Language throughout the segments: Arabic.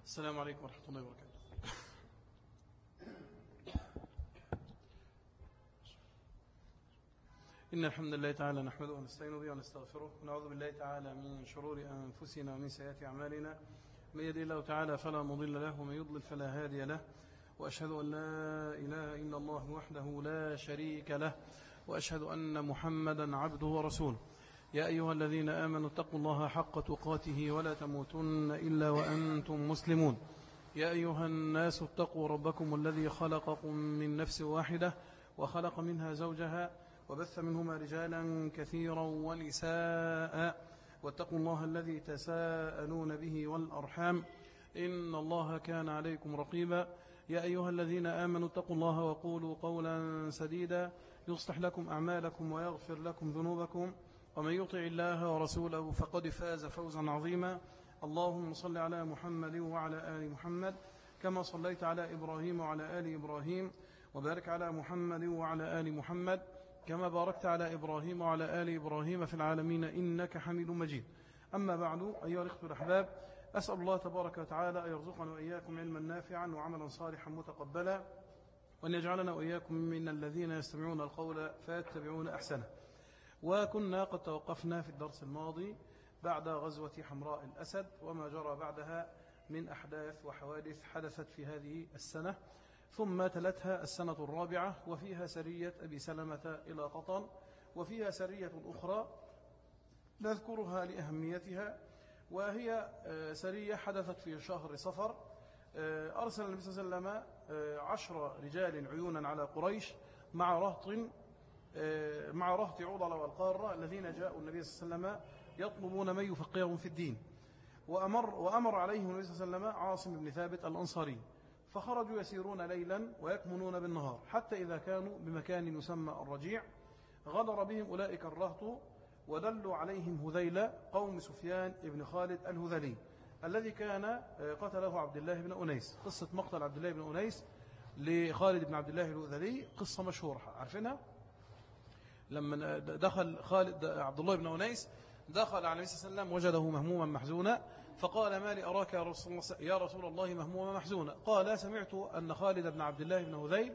السلام عليكم ورحمة الله وبركاته. إن الحمد لله تعالى نحمده ونستعين به ونستغفره ونعوذ بالله تعالى من شرور أنفسنا ومن سيئات أعمالنا. من يهده الله تعالى فلا مضل له ومن يضلل فلا هادي له، وأشهد أن لا إله إلا الله وحده لا شريك له، وأشهد أن محمدا عبده ورسوله. يا أيها الذين آمنوا اتقوا الله حق تقاته ولا تموتن إلا وأنتم مسلمون. يا أيها الناس اتقوا ربكم الذي خلقكم من نفس واحدة وخلق منها زوجها وبث منهما رجالا كثيرا ونساء، واتقوا الله الذي تساءلون به والأرحام إن الله كان عليكم رقيبا. يا أيها الذين آمنوا اتقوا الله وقولوا قولا سديدا يصلح لكم أعمالكم ويغفر لكم ذنوبكم، ومن يطع الله ورسوله فقد فاز فوزا عظيما. اللهم صل على محمد وعلى آل محمد كما صليت على إبراهيم وعلى آل إبراهيم، وبارك على محمد وعلى آل محمد كما باركت على إبراهيم وعلى آل إبراهيم في العالمين إنك حميد مجيد. أما بعد، أيها الإخوة الأحباب، أسأل الله تبارك وتعالى أن يرزقنا وإياكم علما نافعا وعملا صالحا متقبلا، وأن يجعلنا وإياكم من الذين يستمعون القول فيتبعون أحسنه. وكنا قد توقفنا في الدرس الماضي بعد غزوة حمراء الأسد وما جرى بعدها من أحداث وحوادث حدثت في هذه السنة، ثم تلتها السنة الرابعة وفيها سرية أبي سلمة إلى قطن، وفيها سرية أخرى نذكرها لأهميتها، وهي سرية حدثت في شهر صفر. أرسل النبي صلى الله عليه وسلم 10 رجال عيونا على قريش مع رهط عضل والقارة الذين جاءوا النبي صلى الله عليه وسلم يطلبون من يفقههم في الدين. وأمر عليهم النبي صلى الله عليه وسلم عاصم بن ثابت الأنصاري، فخرجوا يسيرون ليلا ويكمنون بالنهار، حتى إذا كانوا بمكان يسمى الرجيع غدر بهم أولئك الرهط ودلوا عليهم هذيل قوم سفيان بن خالد الهذلي الذي كان قتله عبد الله بن أنيس. قصة مقتل عبد الله بن أنيس لخالد بن عبد الله الهذلي قصة مشهورة عارفينها. لما دخل عبد الله بن أنيس دخل على النبي صلى الله عليه وسلم وجده مهموما محزونا، فقال: ما لي أراك يا رسول الله مهموما محزونا؟ قال: سمعت أن خالد بن عبد الله بن هذيل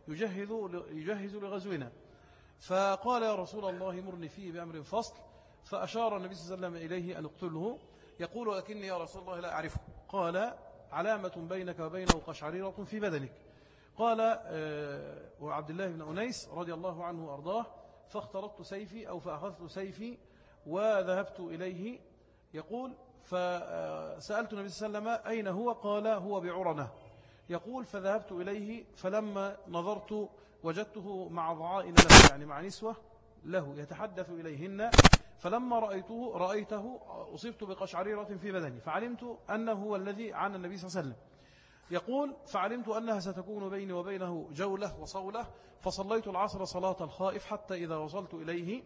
يجهز لغزونا. فقال: يا رسول الله مرني فيه بأمر فصل. فأشار النبي صلى الله عليه وسلم إليه أن اقتله. يقول: ولكني يا رسول الله لا أعرفه. قال: علامة بينك وبينه قشعريرة في بدنك. قال وعبد الله بن أنيس رضي الله عنه وأرضاه: فاخترطت سيفي أو فأخذت سيفي وذهبت إليه. يقول: فسألت النبي صلى الله عليه وسلم أين هو؟ قال: هو بعرنة. يقول: فذهبت إليه فلما نظرت وجدته مع ضعائن له، يعني مع نسوة له يتحدث إليهن، فلما رأيته أصبت بقشعريرة في بدني، فعلمت أنه هو الذي عن النبي صلى الله عليه وسلم. يقول: فعلمت أنها ستكون بيني وبينه جولة وصولة، فصليت العصر صلاة الخائف حتى إذا وصلت إليه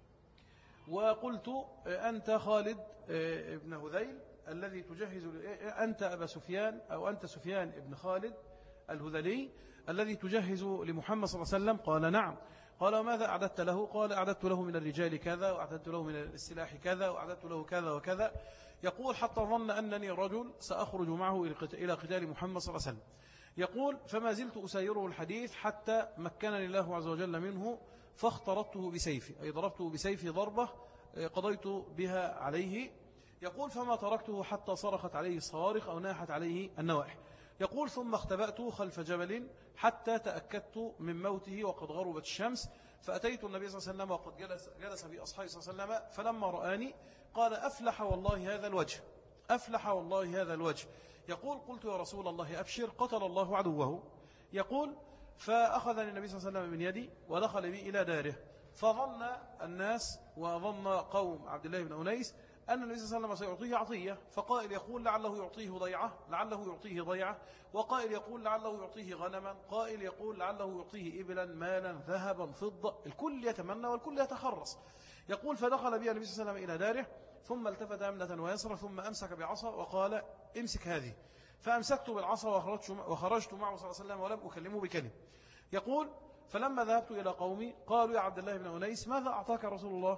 وقلت: أنت خالد ابن هذيل الذي تجهز، أنت أبا سفيان أو أنت سفيان ابن خالد الهذلي الذي تجهز لمحمد صلى الله عليه وسلم؟ قال: نعم. قال: وماذا أعددت له؟ قال: أعددت له من الرجال كذا، وأعددت له من السلاح كذا، وأعددت له كذا وكذا. يقول: حتى ظن أنني رجل سأخرج معه إلى قتال محمد صلى الله عليه وسلم. يقول: فما زلت أسيره الحديث حتى مكنني الله عز وجل منه، فاخترطته بسيفي، أي ضربته بسيفي ضربة قضيت بها عليه. يقول: فما تركته حتى صرخت عليه الصوارخ أو ناحت عليه النوائح. يقول: ثم اختبأت خلف جبل حتى تأكدت من موته وقد غربت الشمس، فأتيت النبي صلى الله عليه وسلم وقد جلس بأصحابه صلى الله عليه وسلم، فلما رآني قال: أفلح والله هذا الوجه، أفلح والله هذا الوجه. يقول: قلت: يا رسول الله أبشر، قتل الله عدوه. يقول: فأخذني النبي صلى الله عليه وسلم من يدي ودخل بي إلى داره، فظن الناس وظن قوم عبد الله بن أنيس أن النبي صلى الله عليه وسلم سيعطيه عطية، فقائل يقول: لعله يعطيه ضيعة، لعله يعطيه ضيعة، وقائل يقول: لعله يعطيه غنما، قائل يقول: لعله يعطيه إبلا، مالا، ذهبا، فضة. الكل يتمنى والكل يتخرص. يقول: فدخل بي النبي صلى الله عليه وسلم إلى داره، ثم التفت يمنة ويسرى، ثم أمسك بعصا وقال: امسك هذه. فأمسكت بالعصا وخرجت معه صلى الله عليه وسلم ولم أكلمه بكلمة. يقول: فلما ذهبت إلى قومي قالوا: يا عبد الله بن أنيس ماذا أعطاك رسول الله؟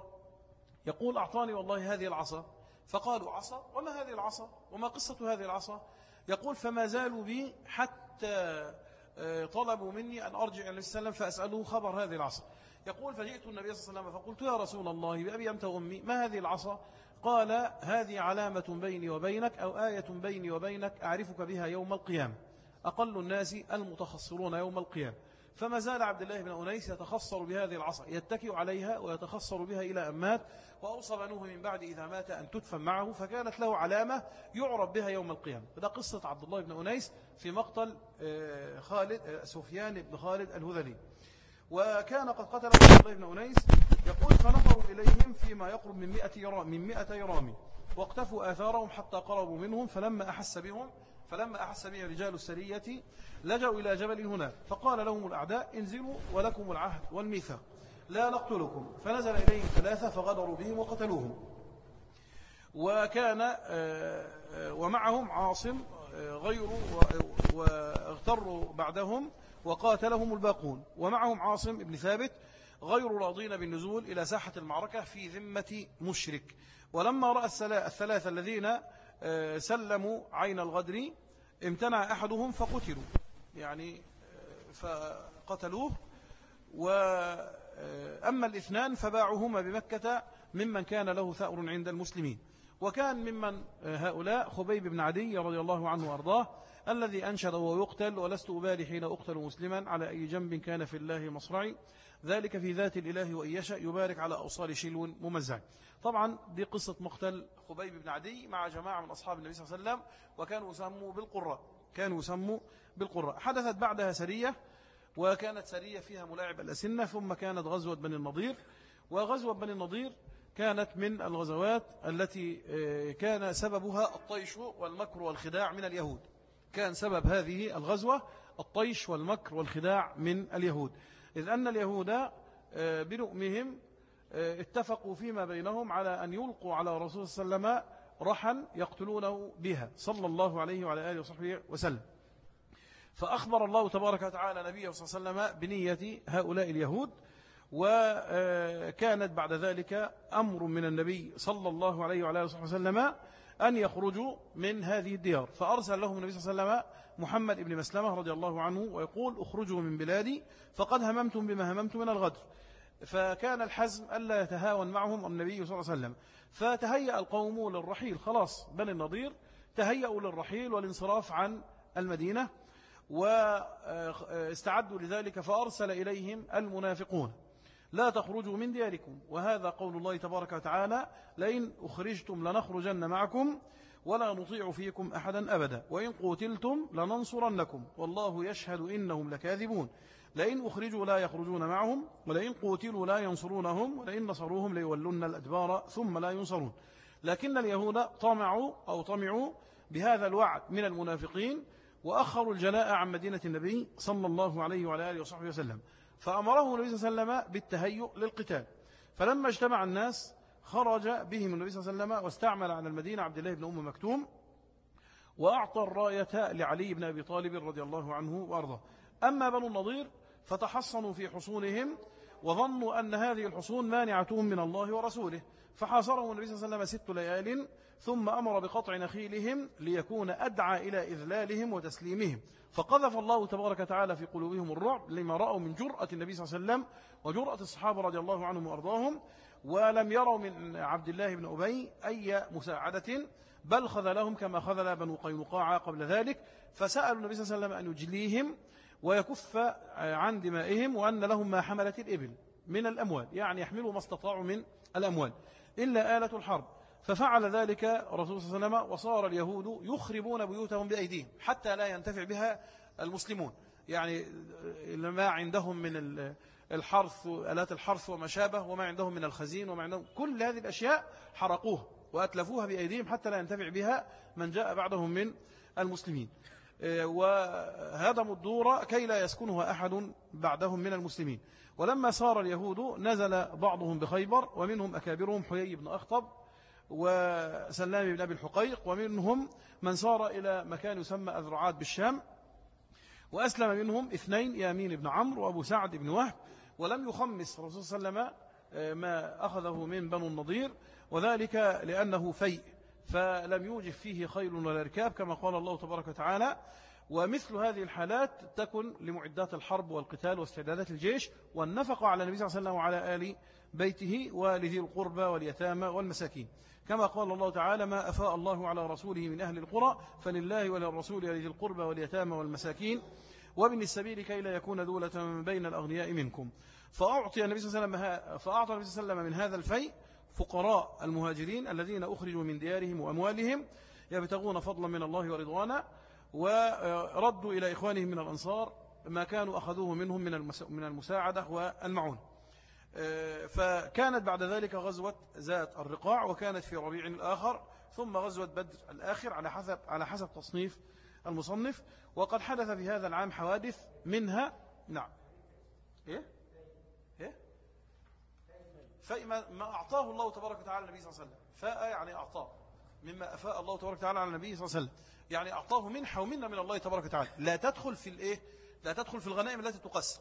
يقول: أعطاني والله هذه العصا. فقالوا: عصا؟ وما هذه العصا؟ وما قصة هذه العصا؟ يقول فما زالوا بي حتى طلبوا مني أن أرجع إلى النبي صلى الله عليه وسلم فأسأله خبر هذه العصا. يقول فجئت النبي صلى الله عليه وسلم فقلت يا رسول الله بأبي أنت وأمي ما هذه العصا؟ قال هذه علامة بيني وبينك أو آية بيني وبينك أعرفك بها يوم القيامة، أقل الناس المتخصرون يوم القيامة. فما زال عبد الله بن أنيس يتخصر بهذه العصا، يتكئ عليها ويتخصر بها إلى أن مات، وأوصى بنوه من بعد إذا مات أن تدفن معه، فكانت له علامة يعرف بها يوم القيامة. فده قصة عبد الله بن أنيس في مقتل سفيان بن خالد الهذلي. وكان قد قتل عبد الله بن أنيس. يقول فنظروا إليهم فيما يقرب من 100 رامي واقتفوا آثارهم حتى قربوا منهم، فلما أحس بهم رجال السرية لجأوا إلى جبل هناك، فقال لهم الأعداء انزلوا ولكم العهد والميثاق لا نقتلكم، فنزل إليهم 3 فغدروا بهم وقتلوهم. وكان ومعهم عاصم غيره واغتروا بعدهم وقاتلهم الباقون، ومعهم عاصم بن ثابت غير راضين بالنزول إلى ساحة المعركة في ذمة مشرك. ولما رأى 3 الذين سلموا عين الغدر امتنع أحدهم فقتلوا، يعني فقتلوه. وأما 2 فباعوهما بمكة ممن كان له ثأر عند المسلمين. وكان ممن هؤلاء خبيب بن عدي رضي الله عنه وأرضاه الذي أنشد وهو يقتل ولست أبالي حين أقتل مسلما على أي جنب كان في الله مصرعي، ذلك في ذات الإله وإن يشاء يبارك على أوصال شلو ممزع. طبعا دي قصة مقتل خبيب بن عدي مع جماعة من أصحاب النبي صلى الله عليه وسلم، وكانوا يسموا بالقراء. حدثت بعدها سرية، وكانت سرية فيها ملاعب الأسنة، ثم كانت غزوة بني النضير. وغزوة بني النضير كانت من الغزوات التي كان سببها الطيش والمكر والخداع من اليهود. كان سبب هذه الغزوة الطيش والمكر والخداع من اليهود، إذ أن اليهود بلؤمهم اتفقوا فيما بينهم على أن يلقوا على رسول صلى الله عليه وسلم رحا يقتلونه بها صلى الله عليه وعلى آله وصحبه وسلم. فأخبر الله تبارك وتعالى نبيه صلى الله عليه وسلم بنية هؤلاء اليهود. وكانت بعد ذلك أمر من النبي صلى الله عليه وعلى آله وصحبه وسلم أن يخرجوا من هذه الديار، فأرسل لهم النبي صلى الله عليه وسلم محمد بن مسلمة رضي الله عنه ويقول اخرجوا من بلادي فقد هممتم بما هممتم من الغدر. فكان الحزم ألا يتهاون معهم النبي صلى الله عليه وسلم، فتهيأ القوم للرحيل، خلاص بني النضير تهيأوا للرحيل والانصراف عن المدينة واستعدوا لذلك. فأرسل إليهم المنافقون لا تخرجوا من دياركم، وهذا قول الله تبارك وتعالى لئن أخرجتم لنخرجن معكم ولا نطيع فيكم أحدا أبدا وإن قتلتم لننصرنكم والله يشهد إنهم لكاذبون. لئن أخرجوا لا يخرجون معهم ولئن قتلوا لا ينصرونهم ولئن نصروهم ليولن الأدبار ثم لا ينصرون. لكن اليهود طمعوا بهذا الوعد من المنافقين وأخروا الجلاء عن مدينة النبي صلى الله عليه وعلى آله وصحبه وسلم، فأمره النبي صلى الله عليه وسلم بالتهيؤ للقتال. فلما اجتمع الناس خرج بهم النبي صلى الله عليه وسلم واستعمل على المدينة عبد الله بن أم مكتوم، وأعطى الراية لعلي بن أبي طالب رضي الله عنه وأرضاه. أما بنو النضير فتحصنوا في حصونهم وظنوا أن هذه الحصون مانعتهم من الله ورسوله، فحاصرهم النبي صلى الله عليه وسلم 6 ليال، ثم أمر بقطع نخيلهم ليكون أدعى إلى إذلالهم وتسليمهم. فقذف الله تبارك وتعالى في قلوبهم الرعب لما رأوا من جرأة النبي صلى الله عليه وسلم وجرأة الصحابة رضي الله عنهم وأرضاهم، ولم يروا من عبد الله بن أبي أي مساعدة، بل خذلهم كما خذل بنو قينقاع قبل ذلك. فسألوا النبي صلى الله عليه وسلم أن يجليهم ويكف عن دمائهم، وأن لهم ما حملت الإبل من الأموال، يعني يحملوا ما استطاعوا من الأموال إلا آلة الحرب. ففعل ذلك رسول صلى الله عليه وسلم، وصار اليهود يخربون بيوتهم بأيديهم حتى لا ينتفع بها المسلمون، يعني ما عندهم من الحرث آلات الحرث وما شابه، وما عندهم من الخزين وما عندهم كل هذه الأشياء حرقوها وأتلفوها بأيديهم حتى لا ينتفع بها من جاء بعدهم من المسلمين، وهدموا الدور كي لا يسكنها أحد بعدهم من المسلمين. ولما صار اليهود نزل بعضهم بخيبر، ومنهم أكابرهم حيي بن أخطب وسلام بن أبي الحقيق، ومنهم من صار إلى مكان يسمى أذرعات بالشام، وأسلم منهم 2 يامين بن عمرو وأبو سعد بن وهب. ولم يخمس الرسول صلى الله عليه وسلم ما أخذه من بنو النضير، وذلك لأنه فلم يوجب فيه خيل ولا ركاب كما قال الله تبارك وتعالى. ومثل هذه الحالات تكن لمعدات الحرب والقتال واستعدادات الجيش والنفقة على النبي صلى الله عليه وسلم وعلى آل بيته ولذي القربى واليتامى والمساكين، كما قال الله تعالى: ما أفاء الله على رسوله من أهل القرى فلله وللرسول ولذي القربى واليتامى والمساكين وابن السبيل كي لا يكون دولة بين الأغنياء منكم. فأعطى النبي صلى الله عليه وسلم من هذا الفيء فقراء المهاجرين الذين أخرجوا من ديارهم وأموالهم يبتغون فضلا من الله ورضوانا، وردوا إلى إخوانهم من الأنصار ما كانوا أخذوه منهم من المساعدة والمعون. فكانت بعد ذلك غزوة ذات الرقاع، وكانت في ربيع الآخر، ثم غزوة بدر الآخر على حسب تصنيف المصنف. وقد حدث في هذا العام حوادث منها نعم فما أعطاه الله تبارك وتعالى النبي صلى الله عليه وسلم، فاء يعني أعطاه مما أفاء الله تبارك وتعالى على النبي صلى الله عليه وسلم، يعني أعطاه منحة ومنة من الله تبارك وتعالى لا تدخل في لا تدخل في الغنائم التي تقسم.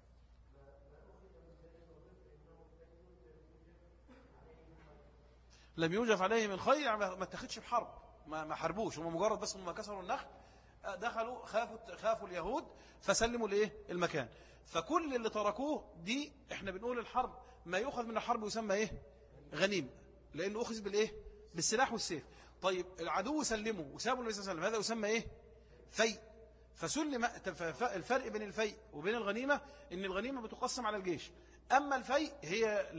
لم يوجف عليه من خير، يعني ما اتخذش بحرب، ما حربوش، هم مجرد بس هم كسروا النخل، دخلوا خافوا اليهود فسلموا المكان. فكل اللي تركوه دي احنا بنقول الحرب ما يؤخذ من الحرب يسمى غنيمة، لأنه أخذ بالسلاح والسيف. طيب العدو سلمه وسابوا النبي صلى الله عليه وسلم، هذا يسمى فيء. فسلم. الفرق بين الفيء وبين الغنيمة إن الغنيمة بتقسم على الجيش، أما الفيء هي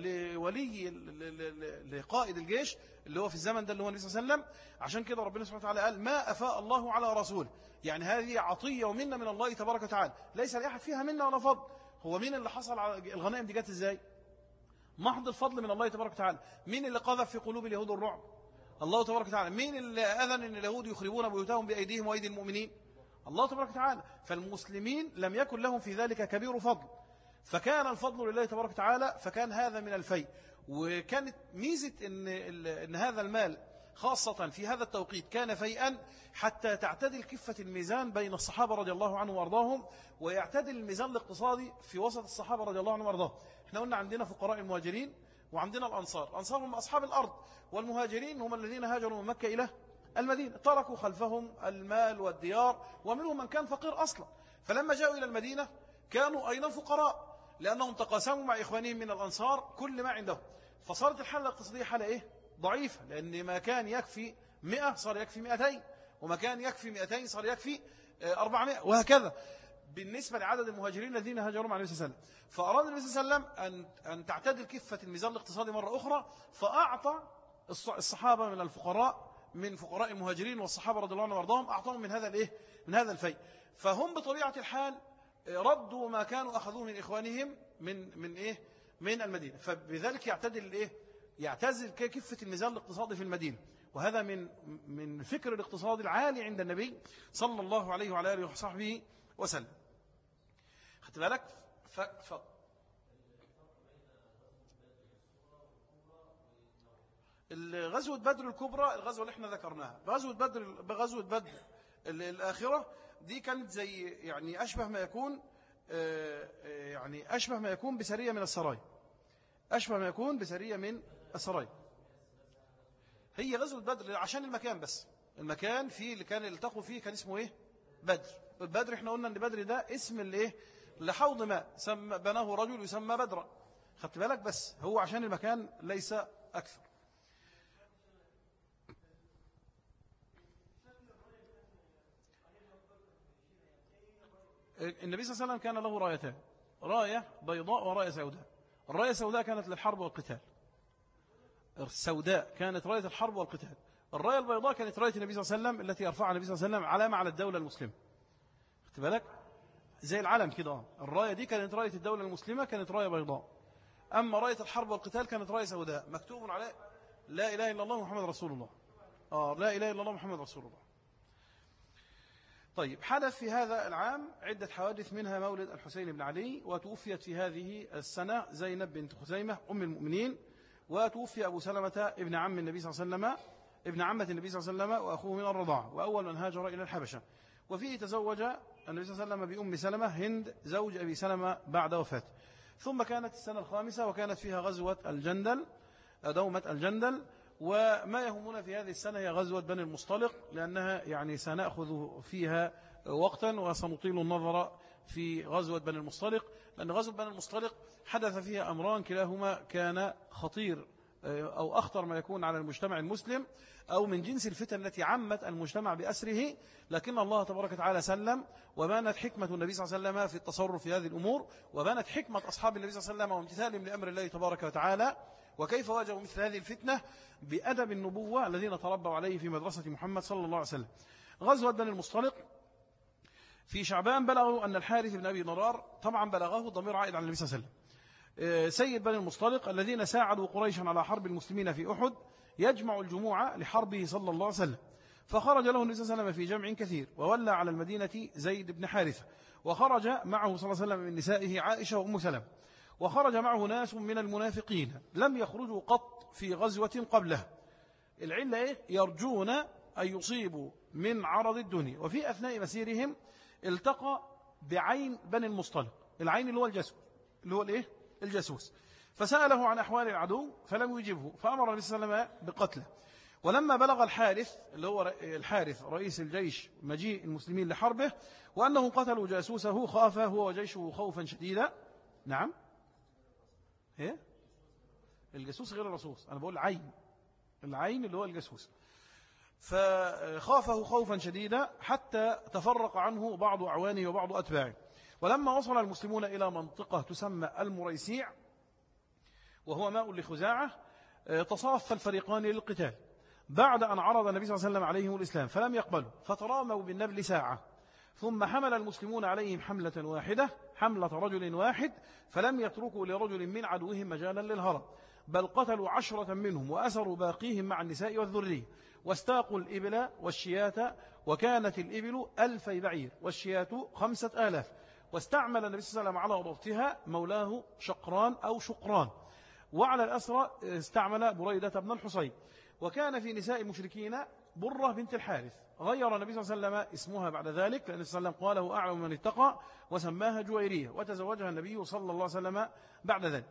لقائد الجيش اللي هو في الزمن ده اللي هو النبي صلى الله عليه وسلم. عشان كده ربنا سبحانه وتعالى قال: ما أفاء الله على رسوله، يعني هذه عطية ومنة من الله تبارك وتعالى، ليس لأحد فيها منة ولا فضل. هو مين اللي حصل على الغنائم دي؟ جت ازاي؟ محض الفضل من الله تبارك وتعالى. مين اللي قذف في قلوب اليهود الرعب؟ الله تبارك وتعالى. مين اللي أذن أن اليهود يخربون بيوتهم بأيديهم وأيدي المؤمنين؟ الله تبارك وتعالى. فالمسلمين لم يكن لهم في ذلك كبير فضل، فكان الفضل لله تبارك وتعالى، فكان هذا من الفيء. وكانت ميزة إن هذا المال خاصة في هذا التوقيت كان فيئا حتى تعتدل كفة الميزان بين الصحابة رضي الله عنهم وارضاهم، ويعتدل الميزان الاقتصادي في وسط الصحابة رضي الله عنهم وارضاهم. احنا قلنا عندنا فقراء المهاجرين وعندنا الأنصار. الأنصار هم أصحاب الأرض، والمهاجرين هم الذين هاجروا من مكة إلى المدينة، تركوا خلفهم المال والديار، ومنهم من كان فقير أصلا. فلما جاءوا إلى المدينة كانوا أيضا فقراء، لأنهم تقاسموا مع إخوانهم من الأنصار كل ما عندهم. فصارت الحالة الاقتصادية حالة ضعيفة، لأن ما كان يكفي 100 صار يكفي 200، وما كان يكفي 200 صار يكفي 400، وهكذا بالنسبة لعدد المهاجرين الذين هاجروا مع النبي صلى الله عليه وسلم. فأراد النبي صلى الله عليه وسلم أن تعتدل كفة الميزان الاقتصادي مرة أخرى، فأعطى الصحابة من الفقراء، من فقراء المهاجرين والصحابة رضي الله عنهم وارضاهم، أعطاهم من هذا الفيء. فهم بطبيعة الحال ردوا ما كانوا أخذوه من إخوانهم من المدينة، فبذلك يعتزل كفة الميزان الاقتصادي في المدينة. وهذا من فكر الاقتصاد العالي عند النبي صلى الله عليه وعلى آله وصحبه وسلم. خدت بالك؟ غزوة بدر الكبرى، الغزوة اللي احنا ذكرناها، غزوة بدر الآخرة دي كانت زي يعني أشبه ما يكون بسرية من السرايا، أشبه ما يكون بسرية من السرايا. هي غزوة بدر عشان المكان، بس المكان فيه اللي كان التقوا فيه كان اسمه بدر. احنا قلنا ان بدر ده اسم لحوض ماء بناه رجل يسمى بدرا. خدت بالك؟ بس هو عشان المكان ليس أكثر. النبي صلى الله عليه وسلم كان له رايتان، راية بيضاء وراية سوداء. الراية السوداء كانت للحرب والقتال، السوداء كانت راية الحرب والقتال. الراية البيضاء كانت راية النبي صلى الله عليه وسلم التي يرفعها النبي صلى الله عليه وسلم علامة على الدولة المسلمة. خدت بالك؟ زي العلم كده. الراية دي كانت راية الدولة المسلمة، كانت راية بيضاء. أما راية الحرب والقتال كانت راية سوداء مكتوب عليه لا إله إلا الله محمد رسول الله. لا إله إلا الله محمد رسول الله. طيب، حدث في هذا العام عدة حوادث، منها مولد الحسين بن علي، وتوفيت في هذه السنة زينب بنت خزيمة أم المؤمنين، وتوفي أبو سلمة ابن عم النبي صلى الله عليه وسلم، ابن عمة النبي صلى الله عليه وسلم، وأخوه من الرضاعة، وأول من هاجر إلى الحبشة. وفيه تزوج النبي صلى الله عليه وسلم بأم سلمة هند زوج أبي سلمة بعد وفاته. ثم كانت السنة الخامسة، وكانت فيها غزوة الجندل، دومة الجندل، وما يهمنا في هذه السنة هي غزوة بني المصطلق، لأنها يعني سنأخذ فيها وقتا وسنطيل النظر في غزوة بني المصطلق، لأن غزوة بني المصطلق حدث فيها أمران كلاهما كان خطير أو أخطر ما يكون على المجتمع المسلم، أو من جنس الفتن التي عمت المجتمع بأسره، لكن الله تبارك وتعالى سلم، وبانت حكمة النبي صلى الله عليه وسلم في التصرف في هذه الأمور، وبانت حكمة أصحاب النبي صلى الله عليه وسلم وامتثالهم لأمر الله تبارك وتعالى، وكيف واجهوا مثل هذه الفتنة بأدب النبوة الذين تربوا عليه في مدرسة محمد صلى الله عليه وسلم. غزوة بني المصطلق في شعبان بلغوا أن الحارث بن أبي ضرار، طبعا بلغه ضمير عائد عن النبي صلى الله عليه وسلم، سيد بني المصطلق الذين ساعدوا قريشا على حرب المسلمين في أحد، يجمع الجموع لحربه صلى الله عليه وسلم. فخرج له النبي صلى الله عليه وسلم في جمع كثير، وولى على المدينة زيد بن حارثة، وخرج معه صلى الله عليه وسلم من نسائه عائشة وأم سلمة، وخرج معه ناس من المنافقين لم يخرجوا قط في غزوة قبلها. العلة إيه؟ يرجون أن يصيبوا من عرض الدنيا. وفي أثناء مسيرهم التقى بعين بني المصطلق، العين اللي هو الجاسوس، اللي هو الإيه؟ الجاسوس، فسأله عن أحوال العدو فلم يجبه، فأمر النبي صلى الله عليه وسلم بقتله. ولما بلغ الحارث اللي هو الحارث رئيس الجيش مجيء المسلمين لحربه وأنه قتلوا جاسوسه، خاف هو وجيشه خوفا شديدا. نعم، ايه الجاسوس غير الرصوص، أنا بقول العين اللي هو الجاسوس. فخافه خوفا شديدا حتى تفرق عنه بعض أعوانه وبعض أتباعه. ولما وصل المسلمون إلى منطقة تسمى المريسيع وهو ماء لخزاعة، تصاف الفريقان للقتال بعد أن عرض النبي صلى الله عليه وسلم عليهم الإسلام فلم يقبلوا، فتراموا بالنبل ساعة، ثم حمل المسلمون عليهم حملة واحدة، حملة رجل واحد، فلم يتركوا لرجل من عدوهم مجالا للهرب، بل قتلوا 10 منهم وأسروا باقيهم مع النساء والذرية، واستاقوا الإبل والشياة، وكانت الإبل 1000 بعير والشياة 5000. واستعمل النبي صلى الله عليه وسلم على ضبطها مولاه شقران أو شقران، وعلى الأسرى استعمل بريدة بن الحصيب. وكان في نساء المشركين برة بنت الحارث، غير النبي صلى الله عليه وسلم اسمها بعد ذلك، لأن النبي صلى الله عليه وسلم قاله أعلم من اتقى، وسماها جويرية، وتزوجها النبي صلى الله عليه وسلم بعد ذلك.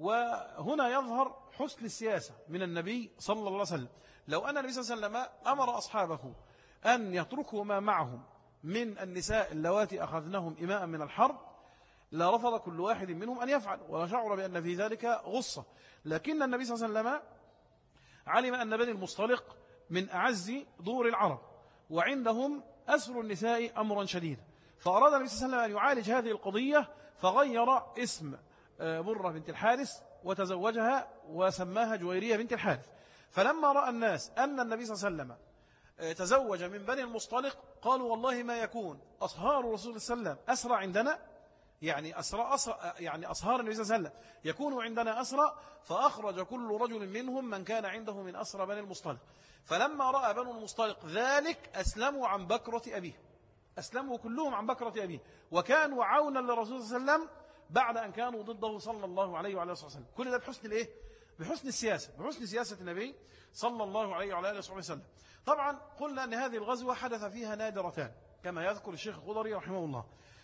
وهنا يظهر حسن السياسة من النبي صلى الله عليه وسلم. لو أن النبي صلى الله عليه وسلم أمر أصحابه أن يتركوا ما معهم من النساء اللواتي أخذناهم إماء من الحرب، لرفض كل واحد منهم أن يفعل، ولا شعر بأن في ذلك غصة. لكن النبي صلى الله عليه وسلم علم أن بني المصطلق من أعز دور العرب، وعندهم أسر النساء أمرا شديدا، فأراد النبي صلى الله عليه وسلم أن يعالج هذه القضية، فغير اسم برة بنت الحارث وتزوجها وسماها جويرية بنت الحارث. فلما رأى الناس أن النبي صلى الله عليه وسلم تزوج من بني المصطلق قالوا والله ما يكون أصهار رسول صلى الله عليه وسلم أسرى عندنا، يعني أصهار النبي صلى الله عليه وسلم يكون عندنا أسرى، فأخرج كل رجل منهم من كان عنده من أسرى بني المصطلق. فلما رأى بنو المصطلق ذلك أسلموا عن بكرة أبيه، أسلموا كلهم عن بكرة أبيه، وكانوا عونا للرسول صلى الله عليه وسلم بعد أن كانوا ضده صلى الله عليه وعلى وسلم. كل ده بحسن الإيه؟ بحسن السياسة، بحسن سياسة النبي صلى الله عليه وعلى آله وسلم. طبعا قلنا أن هذه الغزوة حدث فيها نادرتان كما يذكر الشيخ الخضري رحمه الله،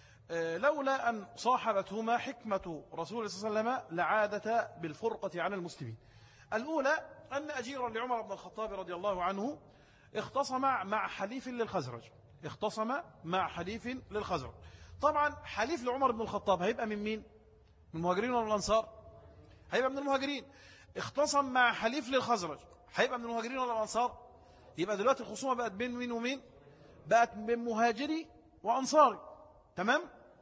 لولا أن صاحبتهما حكمة رسول صلى الله عليه وسلم لعادة بالفرقة على المسلمين. الأولى أن أجيرا لعمر بن الخطاب رضي الله عنه اختصم مع حليف للخزرج، اختصم مع حليف للخزرج. طبعا حليف لعمر بن الخطاب هيبقى من مين؟ من المهاجرين ولا الأنصار؟ هيبقى من المهاجرين. اختصم مع حليف للخزرج هيبقى من المهاجرين ولا الأنصار؟ يبقى دلوقتي الخصومة بقت بين مين ومين؟ بقت بين مهاجري وأنصاري، تمام؟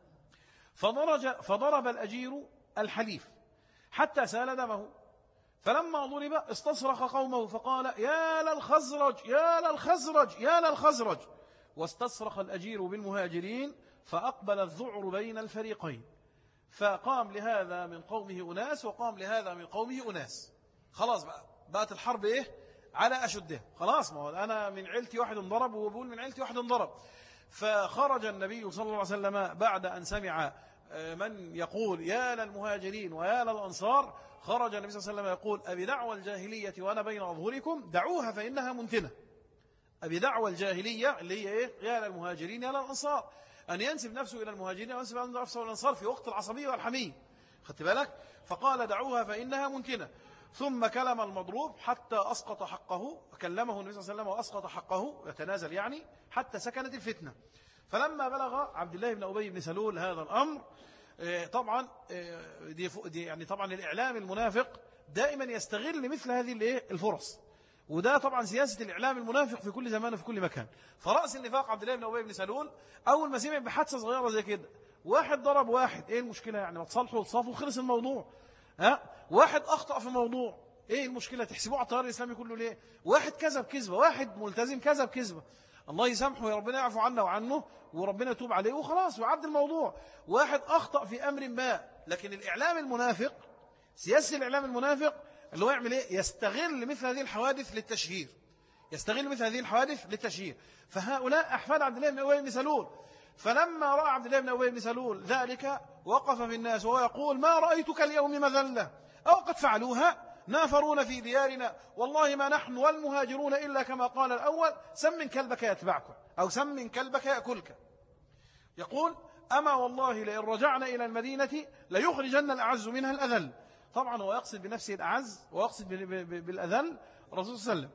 فضرب الأجير الحليف حتى سال دمه، فلما ضرب استصرخ قومه فقال يا للخزرج يا للخزرج يا للخزرج، واستصرخ الأجير بالمهاجرين، فأقبل الذعر بين الفريقين، فقام لهذا من قومه أناس وقام لهذا من قومه أناس. خلاص بقت الحرب إيه؟ على أشدها. خلاص، ما هو أنا من عيلتي واحد انضرب وبقول من عيلتي واحد انضرب. فخرج النبي صلى الله عليه وسلم بعد أن سمع من يقول يا للمهاجرين ويا للأنصار، خرج النبي صلى الله عليه وسلم يقول أبي دعوى الجاهلية وأنا بين أظهركم دعوها فإنها منتنة. أبي دعوى الجاهلية اللي هي إيه؟ يا للمهاجرين يا للأنصار، أن ينسب نفسه إلى المهاجرين وينسب نفسه إلى الأنصار في وقت العصبية والحمية، خدت بالك؟ فقال دعوها فإنها منتنة. ثم كلم المضروب حتى أسقط حقه، كلمه النبي صلى الله عليه وسلم وأسقط حقه، يتنازل يعني، حتى سكنت الفتنة. فلما بلغ عبد الله بن أبي بن سلول هذا الأمر، طبعا يعني طبعا الإعلام المنافق دائما يستغل مثل هذه الفرص، وده طبعا سياسة الإعلام المنافق في كل زمان وفي كل مكان. فرأس النفاق عبد الله بن أبي بن سلول أول ما سمع بحادثة صغيرة زي كده، واحد ضرب واحد، ايه المشكلة يعني؟ ما تصالحوا وتصافوا وخلص الموضوع. واحد أخطأ في موضوع، ايه المشكلة؟ تحسبوه على التيار الإسلامي كله ليه؟ واحد كذب كذبة، واحد ملتزم كذب كذبة، الله يسامحه يا ربنا، يعفو عنا وعنه وربنا يتوب عليه وخلاص وعد الموضوع. واحد أخطأ في أمر ما، لكن الإعلام المنافق، سياسة الإعلام المنافق اللي هو يعمل ايه؟ يستغل مثل هذه الحوادث للتشهير، يستغل مثل هذه الحوادث للتشهير. فهؤلاء أحفاد عبد الله بن أبي بن سلول. فلما رأى عبد الله بن أبي بن سلول ذلك وقف في الناس وهو يقول: ما رأيتك اليوم مذلة أو قد فعلوها، نافرون في ديارنا، والله ما نحن والمهاجرون إلا كما قال الأول: سمن كلبك يتبعك أو سمن كلبك يأكلك. يقول: أما والله لئن رجعنا إلى المدينة ليخرجن الأعز منها الأذل. طبعا هو يقصد بنفسه الأعز ويقصد بالأذل الرسول صلى الله عليه وسلم.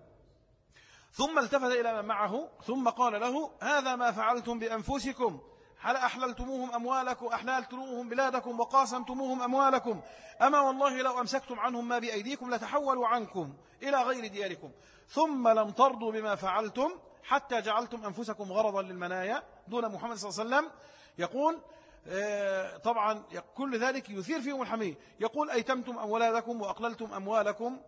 ثم التفت إلى من معه ثم قال له: هذا ما فعلتم بأنفسكم، أحللتموهم أموالكم، أحللتموهم بلادكم وقاسمتموهم أموالكم، أما والله لو أمسكتم عنهم ما بأيديكم لتحولوا عنكم إلى غير دياركم، ثم لم ترضوا بما فعلتم حتى جعلتم أنفسكم غرضا للمنايا دون محمد صلى الله عليه وسلم. يقول طبعا كل ذلك يثير فيهم الحمية. يقول: أيتمتم أولادكم وأقللتم أموالكم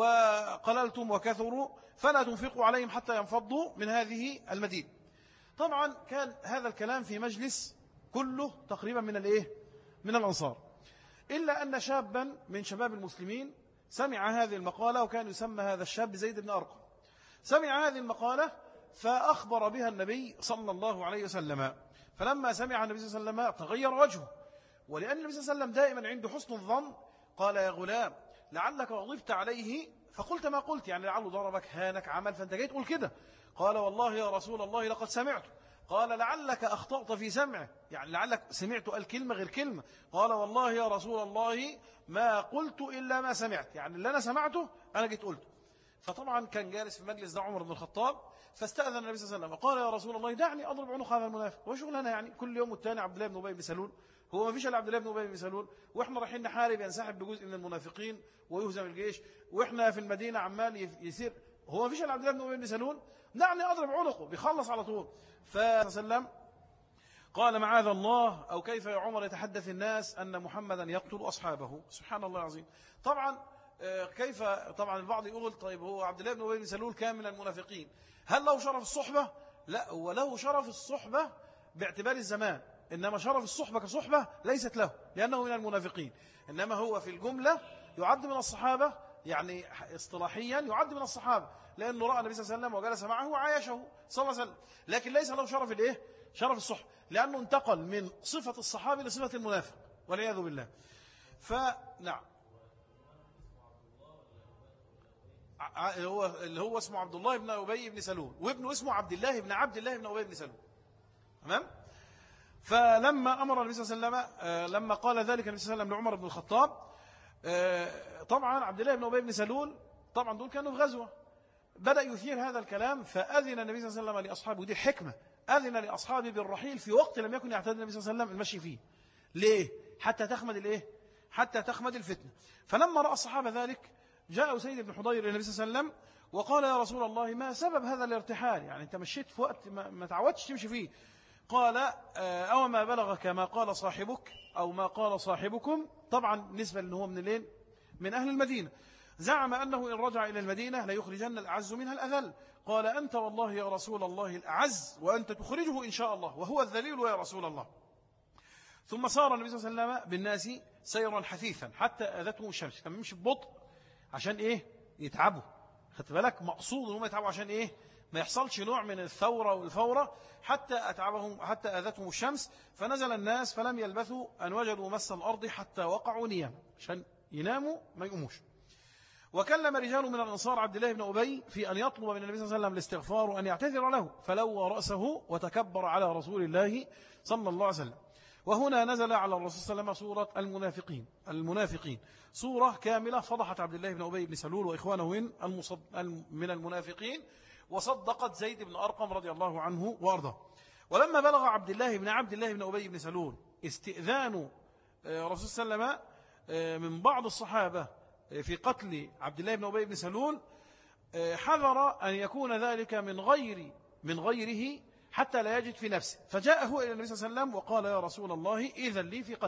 وقللتم وكثروا، فلا تنفقوا عليهم حتى ينفضوا من هذه المدينة. طبعا كان هذا الكلام في مجلس كله تقريبا من الأنصار، إلا أن شابا من شباب المسلمين سمع هذه المقالة، وكان يسمى هذا الشاب زيد بن أرقم. سمع هذه المقالة فأخبر بها النبي صلى الله عليه وسلم. فلما سمع النبي صلى الله عليه وسلم تغير وجهه، ولأن النبي صلى الله عليه وسلم دائما عنده حسن الظن، قال: يا غلام لعلك غضبت عليه فقلت ما قلت، يعني لعله ضربك هانك عمل فأنت جاي تقول كده. قال: والله يا رسول الله لقد سمعت. قال: لعلك أخطأت في سمعه، يعني لعلك سمعت الكلمة غير كلمة. قال: والله يا رسول الله ما قلت إلا ما سمعت، يعني اللي أنا سمعته أنا جيت قلته. فطبعا كان جالس في مجلس ده عمر بن الخطاب، فاستأذن النبي صلى الله عليه وسلم وقال: يا رسول الله دعني أضرب عنق هذا المنافق، وشغلنا يعني كل يوم والتاني عبد الله بن أبي بن سلول، هو ما فيش إلا عبد الله بن أبي بن سلول، وإحنا رايحين نحارب ينسحب بجزء من المنافقين ويهزم الجيش، وإحنا في المدينة عمال يسير، هو ما فيش إلا عبد الله بن أبي بن سلول، دعني أضرب عنقه بيخلص على طول. فسلم قال: معاذ الله، أو كيف يا عمر يتحدث الناس أن محمدا يقتل أصحابه؟ سبحان الله العظيم. طبعا كيف، طبعا البعض يقول: طيب هو عبد الله بن أبي بن سلول كان من المنافقين، هل له شرف الصحبة؟ لا، هو له شرف الصحبة باعتبار الزمان، إنما شرف الصحبة كصحبة ليست له لأنه من المنافقين، إنما هو في الجملة يعد من الصحابة، يعني اصطلاحيا يعد من الصحابة، لأنه رأى النبي صلى الله عليه وسلم وجلس معه وعايشه صلى الله عليه وسلم، لكن ليس له شرف شرف الصحبة، لأنه انتقل من صفة الصحابي لصفة المنافق والعياذ بالله. فنعم، اللي هو اسمه عبد الله بن أبي بن سلول، وابنه اسمه عبد الله بن أبي بن سلول. تمام. فلما أمر النبي صلى الله عليه وسلم، لما قال ذلك النبي صلى الله عليه وسلم لعمر بن الخطاب، طبعا عبد الله بن أبي بن سلول طبعا دول كانوا في غزوة، بدأ يثير هذا الكلام، فأذن النبي صلى الله عليه وسلم لأصحابه، ودي حكمة، أذن لأصحابه بالرحيل في وقت لم يكن يعتاد النبي صلى الله عليه وسلم المشي فيه. ليه؟ حتى تخمد الفتنة. فلما رأى الصحابة ذلك جاء سيد بن حضير إلى النبي صلى الله عليه وسلم وقال: يا رسول الله ما سبب هذا الارتحال؟ يعني أنت مشيت في وقت ما تعودتش تمشي فيه. قال: أو ما بلغك ما قال صاحبك أو ما قال صاحبكم، طبعا نسبة لأنه هو من أهل المدينة، زعم أنه إن رجع إلى المدينة ليخرجن الأعز منها الأذل. قال: أنت والله يا رسول الله الأعز، وأنت تخرجه إن شاء الله، وهو الذليل يا رسول الله. ثم سار النبي صلى الله عليه وسلم بالناس سيرا حثيثا حتى أذته الشمس، كان يمشي ببطء عشان يتعبوا، خدت بالك، مقصود انهم يتعبوا عشان ما يحصلش نوع من الثورة والفورة، حتى أذتهم الشمس. فنزل الناس فلم يلبثوا أن وجدوا مس الأرض حتى وقعوا نيام، عشان يناموا ما يقوموش. وكلم رجال من الأنصار عبد الله بن أبي في أن يطلب من النبي صلى الله عليه وسلم الاستغفار وأن يعتذر له، فلوى رأسه وتكبر على رسول الله صلى الله عليه وسلم. وهنا نزل على الرسول صلى الله عليه وسلم سورة المنافقين سورة كاملة فضحت عبد الله بن أبي بن سلول وإخوانه من المنافقين، وصدقت زيد بن أرقم رضي الله عنه وأرضاه. ولما بلغ عبد الله بن أبي بن سلول استئذان رسول صلى الله عليه وسلم من بعض الصحابة في قتل عبد الله بن أبي بن سلول، حذر أن يكون ذلك من غيره حتى لا يجد في نفسه، فجاءه إلى النبي صلى الله عليه وسلم وقال: يا رسول الله إذن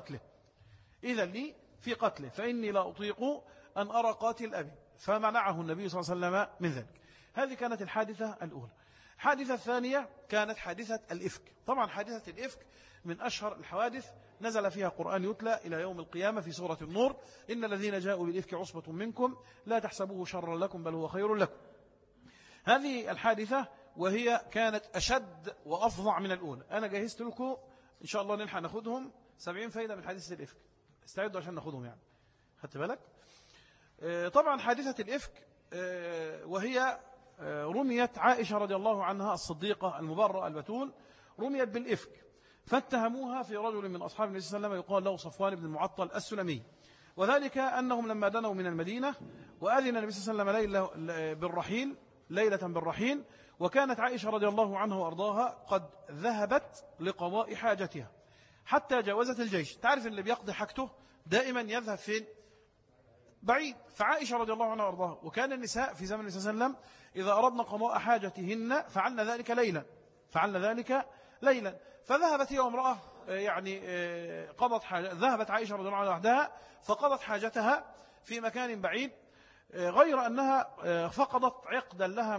لي في قتله فإني لا أطيق أن أرى قاتل أبي، فمنعه النبي صلى الله عليه وسلم من ذلك. هذه كانت الحادثة الأولى. الحادثة الثانية كانت حادثة الإفك. طبعا حادثة الإفك من أشهر الحوادث، نزل فيها قرآن يتلى إلى يوم القيامة في سورة النور: إن الذين جاءوا بالإفك عصبة منكم لا تحسبوه شرا لكم بل هو خير لكم. هذه الحادثة وهي كانت أشد وأفظع من الأولى. أنا جهزت لكم إن شاء الله نلحق ناخدهم 70 فايدة من حادثة الإفك، استعدوا عشان ناخدهم يعني. خدت بالك؟ طبعا حادثة الإفك وهي رميت عائشة رضي الله عنها الصديقة المبرأة البتول، رميت بالإفك، فاتهموها في رجل من أصحاب النبي صلى الله عليه وسلم يقال له صفوان بن المعطل السلمي. وذلك أنهم لما دنوا من المدينة وأذن النبي صلى الله عليه وسلم ليلة بالرحيل، وكانت عائشة رضي الله عنها وأرضاها قد ذهبت لقضاء حاجتها حتى جاوزت الجيش. تعرف اللي بيقضي حاجته دائما يذهب فين؟ بعيد. فعائشة رضي الله عنها وأرضاها، وكان النساء في زمن النبي صلى الله عليه وسلم إذا أردنا قضاء حاجتهن فعلن ذلك ليلا. فذهبت هي وامرأة يعني قضت حاجة، ذهبت عائشة رضي الله عنها وحدها فقضت حاجتها في مكان بعيد، غير أنها فقدت عقدا لها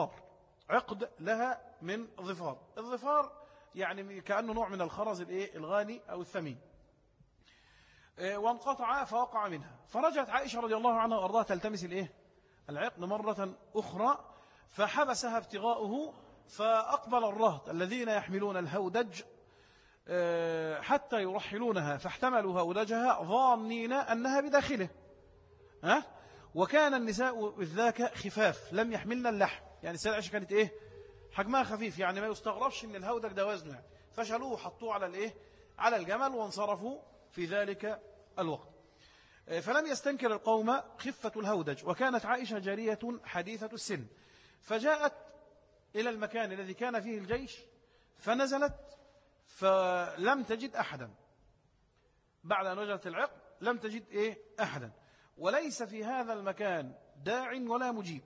من ظفار. الظفار يعني كأنه نوع من الخرز الغالي أو الثمين، وانقطع فوقع منها. فرجعت عائشة رضي الله عنها وأرضاها تلتمس العقد مرة أخرى، فحبسها ابتغاؤه، فأقبل الرهط الذين يحملون الهودج حتى يرحلونها، فاحتملوا هودجها ظانين أنها بداخله. وكان النساء إذ ذاك خفاف لم يحملن اللحم، يعني السيدة عائشة كانت حجمها خفيف، يعني ما يستغربش ان الهودج ده وزنه يعني. فشلوه وحطوه على الجمل وانصرفوا في ذلك الوقت. فلم يستنكر القوم خفة الهودج، وكانت عائشة جارية حديثة السن، فجاءت إلى المكان الذي كان فيه الجيش فنزلت، فلم تجد أحدا. بعد أن وجدت العقد لم تجد أحدا، وليس في هذا المكان داع ولا مجيب.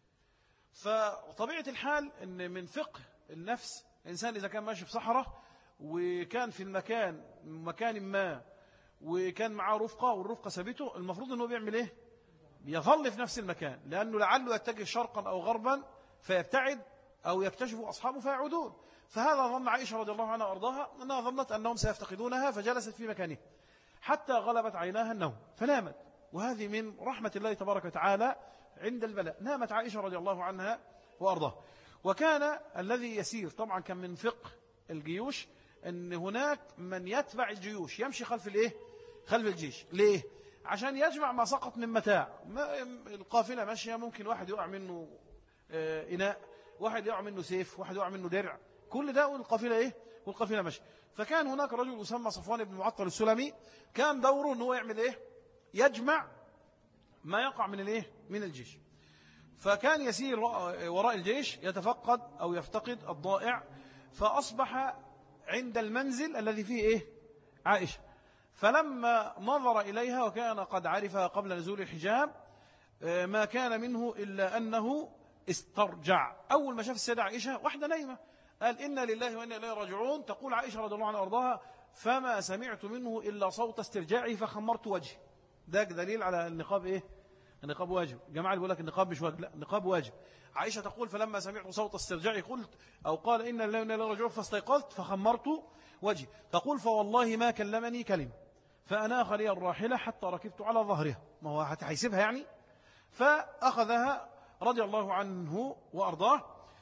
فطبيعة الحال أن من فقه النفس، الإنسان إذا كان ماشي في صحراء وكان في مكان ما وكان معاه رفقة والرفقة سابته، المفروض أنه بيعمل بيظل في نفس المكان، لأنه لعله يتجه شرقا أو غربا فيبتعد أو يكتشف أصحابه فيعودون. فهذا ظن عائشة رضي الله عنها وأرضاها، أنها ظنت أنهم سيفتقدونها، فجلست في مكانها حتى غلبت عيناها النوم فنامت. وهذه من رحمة الله تبارك وتعالى عند البلاء. نامت عائشة رضي الله عنها وأرضاها. وكان الذي يسير، طبعا كان من فقه الجيوش أن هناك من يتبع الجيوش يمشي خلف الجيش. ليه؟ عشان يجمع ما سقط من متاع. القافلة ماشية، ممكن واحد يقع منه إناء، واحد يقع منه سيف، واحد يقع منه درع، كل ده والقافلة ماشية. فكان هناك رجل يسمى صفوان بن المعطل السلمي، كان دوره أنه يعمل يجمع ما يقع من الجيش. فكان يسير وراء الجيش يتفقد أو يفتقد الضائع، فأصبح عند المنزل الذي فيه عائشة. فلما نظر إليها وكان قد عرفها قبل نزول الحجاب، ما كان منه إلا أنه استرجع. أول ما شاف السيدة عائشة واحدة نايمة قال: إنا لله وإنا إليه راجعون. تقول عائشة رضي الله عنها وأرضاها: فما سمعت منه إلا صوت استرجاعه فخمرت وجهي. ده دليل على النقاب النقاب واجب. جماعة بيقول لك النقاب مش واجب، لا النقاب واجب. عائشة تقول: فلما سمعت صوت استرجاعي قلت أو قال إن لله وإنا إليه راجعون فاستيقظت فخمرت وجهي. تقول: فوالله ما كلمني كلمة فأناخ لي الراحلة حتى ركبت على ظهرها. ما هو هيسيبها يعني. فأخذها رضي الله عنه وأرضاه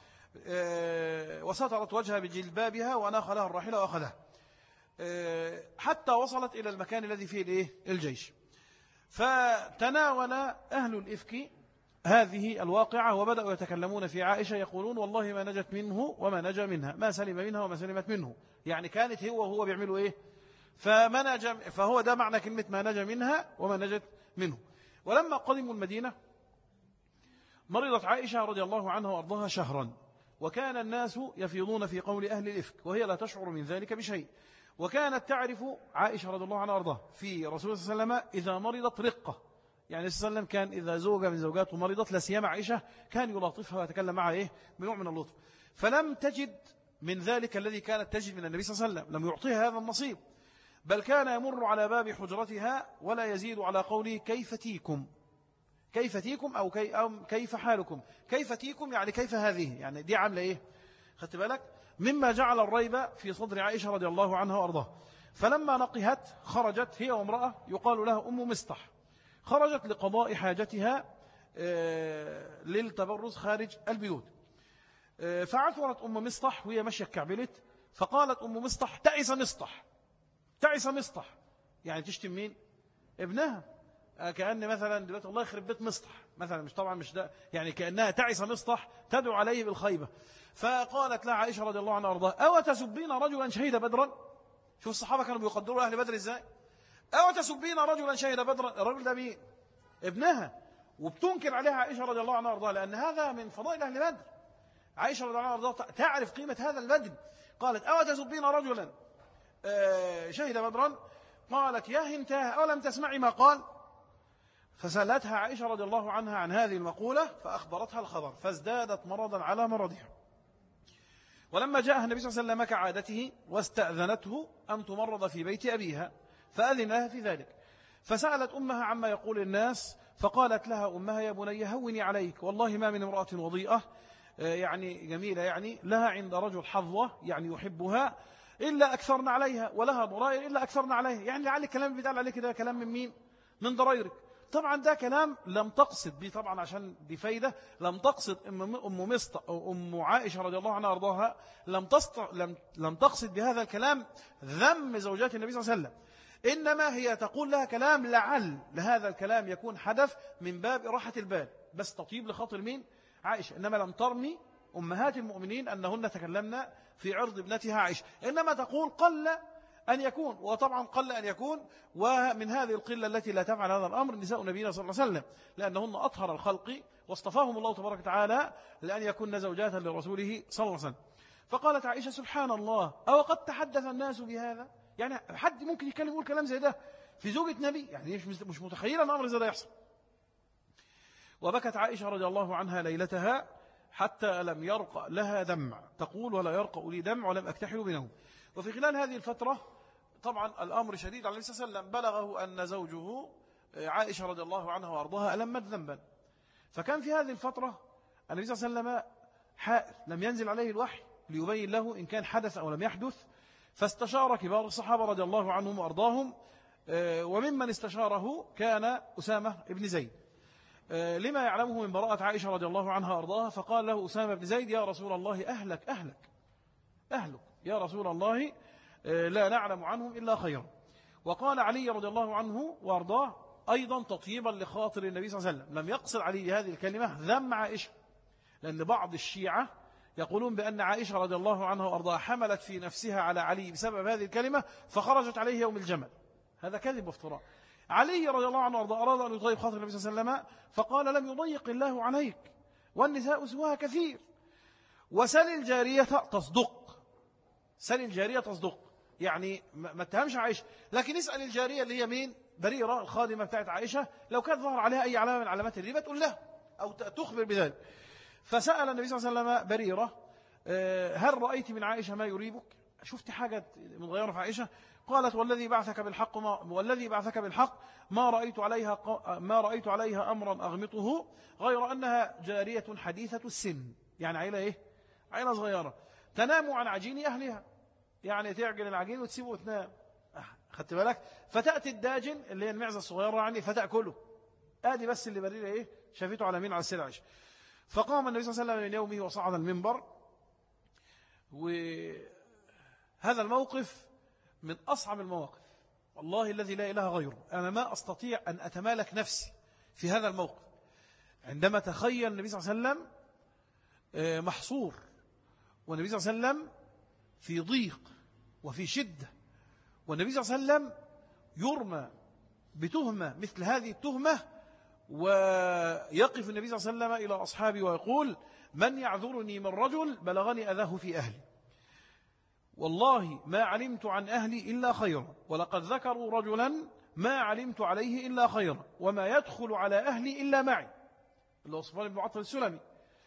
وسترت وجهها بجلبابها وأناخ لها الراحلة وأخذها حتى وصلت إلى المكان الذي فيه الجيش. فتناول أهل الإفك هذه الواقعة وبدأوا يتكلمون في عائشة، يقولون: والله ما نجت منه وما نجا منها، ما سلم منها وما سلمت منه. يعني كانت هو بيعملوا فهو ده معنى كلمة ما نجا منها وما نجت منه. ولما قدموا المدينة مرضت عائشة رضي الله عنها وأرضاها شهرا، وكان الناس يفيضون في قول أهل الإفك وهي لا تشعر من ذلك بشيء. وكانت تعرف عائشة رضي الله عنها وأرضاها في رسول الله صلى الله عليه وسلم إذا مرضت رقة، يعني صلى الله عليه وسلم كان إذا زوجة من زوجاته مرضت لا سيما عائشة كان يلاطفها ويتكلم معها بنوع من اللطف، فلم تجد من ذلك الذي كانت تجد من النبي صلى الله عليه وسلم، لم يعطيها هذا النصيب، بل كان يمر على باب حجرتها ولا يزيد على قوله كيف تيكم، كيف تيكم أو كيف حالكم، كيف تيكم يعني كيف هذه، يعني دي عاملة إيه، خدت بالك، مما جعل الريب في صدر عائشة رضي الله عنها وأرضاها. فلما نقهت خرجت هي وامرأة يقال لها أم مصطح، خرجت لقضاء حاجتها للتبرز خارج البيوت، فعثرت أم مصطح وهي ماشية كعبلت، فقالت أم مصطح تعس مصطح، تعس مصطح، يعني تشتم مين؟ ابنها، كأن مثلا دلوقتي الله يخرب بيت مصطح مثلا، مش طبعا مش ده، يعني كأنها تعس مصطح تدعو عليه بالخيبة. فقالت لها عائشة رضي الله عنها وارضاها أو تسبين رجلا شهد بدرا، شوف الصحابة كانوا بيقدروا أهل بدر إزاي، أو تسبين رجلا شهد بدرا، الرجل ده مين؟ ابنها، وبتنكر عليها عائشة رضي الله عنها وارضاها لأن هذا من فضائل أهل بدر، عائشة رضي الله عنها وارضاها تعرف قيمة هذا البدر. قالت أو تسبين رجلا شهد بدرا، قالت يا هنتاه أولم تسمعي ما قال، فسألتها عائشة رضي الله عنها عن هذه المقولة فأخبرتها الخبر، فازدادت مرضا على مرضها. ولما جاءها النبي صلى الله عليه وسلم كعادته واستأذنته أن تمرض في بيت أبيها فأذن لها في ذلك، فسألت أمها عما يقول الناس، فقالت لها أمها يا بني هوني عليك، والله ما من امرأة وضيئة يعني جميلة، يعني لها عند رجل حظوة يعني يحبها إلا أكثرنا عليها، ولها ضرائر إلا أكثرنا عليها، يعني لعل الكلام اللي بيتقال عليه كده كلام من مين؟ من ضرائرك. طبعا ده كلام لم تقصد به طبعا عشان دي فايدة، لم تقصد أم مصطح أو أم عائشة رضي الله عنها وارضاها لم تقصد بهذا الكلام ذم زوجات النبي صلى الله عليه وسلم، إنما هي تقول لها كلام لعل لهذا الكلام يكون حدث من باب راحة البال، بس تطيب لخاطر مين؟ عائشة، إنما لم ترمي أمهات المؤمنين أنهن تكلمنا في عرض ابنتها عائشة، إنما تقول قل أن يكون، وطبعا قل أن يكون، ومن هذه القلة التي لا تفعل هذا الأمر نساء نبينا صلى الله عليه وسلم، لأنهن أطهر الخلق واصطفاهم الله تبارك وتعالى لأن يكون زوجاتا لرسوله صلى الله عليه وسلم. فقالت عائشة سبحان الله أو قد تحدث الناس بهذا، يعني حد ممكن يتكلم يقول كلام زي ده في زوجة نبي، يعني مش متخيلة أن أمر زي ده يحصل. وبكت عائشة رضي الله عنها ليلتها حتى لم يرق لها دمع، تقول ولا يرق لي دمع ولم أكتحل بنوم. وفي خلال هذه الفترة طبعا الأمر شديد على النبي صلى الله عليه وسلم، بلغه أن زوجه عائشة رضي الله عنها وأرضاها ألمت ذنبا، فكان في هذه الفترة النبي صلى الله عليه وسلم حائر، لم ينزل عليه الوحي ليبين له إن كان حدث أو لم يحدث، فاستشار كبار الصحابة رضي الله عنهم وأرضاهم، وممن استشاره كان أسامة بن زيد لما يعلمه من براءة عائشة رضي الله عنها وأرضاها، فقال له أسامة بن زيد يا رسول الله أهلك يا رسول الله لا نعلم عنهم إلا خيرا. وقال علي رضي الله عنه وأرضاه أيضا تطيبا لخاطر النبي صلى الله عليه وسلم، لم يقصد علي هذه الكلمة ذم عائشة، لأن بعض الشيعة يقولون بأن عائشة رضي الله عنها وأرضاها حملت في نفسها على علي بسبب هذه الكلمة فخرجت عليه يوم الجمل، هذا كذب وافتراء. علي رضي الله عنه وأرضاه أراد أن يطيب خاطر النبي صلى الله عليه وسلم فقال لم يضيق الله عليك والنساء سواها كثير، وسل الجارية تصدق، سل الجارية تصدق، يعني ما اتهمش عائشة، لكن اسأل الجارية اللي هي مين؟ بريرة الخادمة بتاعت عائشة، لو كانت ظهر عليها أي علامة من علامات الريبة تقول لها أو تخبر بذلك. فسأل النبي صلى الله عليه وسلم بريرة هل رأيت من عائشة ما يريبك؟ شفت حاجة متغيرة في عائشة؟ قالت والذي بعثك بالحق ما رأيت عليها أمرا أغمطه غير أنها جارية حديثة السن، يعني عيلة إيه؟ عيلة صغيرة تنام عن عجين أهلها، يعني تعجن العجين وتسيبه وتنام، خدت بالك؟ فتأتي الداجن اللي هي المعزة الصغيرة يعني فتأكله، آدي بس اللي بريرة إيه؟ شافته على مين؟ على السيدة عائشة. فقام النبي صلى الله عليه وسلم من يومه وصعد المنبر، وهذا الموقف من أصعب المواقف والله الذي لا إله غيره، أنا ما أستطيع أن أتمالك نفسي في هذا الموقف، عندما تخيل النبي صلى الله عليه وسلم محصور، والنبي صلى الله عليه وسلم في ضيق وفي شدة، والنبي صلى الله عليه وسلم يرمى بتهمة مثل هذه التهمة، ويقف النبي صلى الله عليه وسلم إلى أصحابه ويقول: من يعذرني من رجل بلغني أذاه في أهلي، والله ما علمت عن أهلي إلا خيرا، ولقد ذكروا رجلا ما علمت عليه إلا خيرا، وما يدخل على أهلي إلا معي، اللي هو صفوان بن معطل السلمي.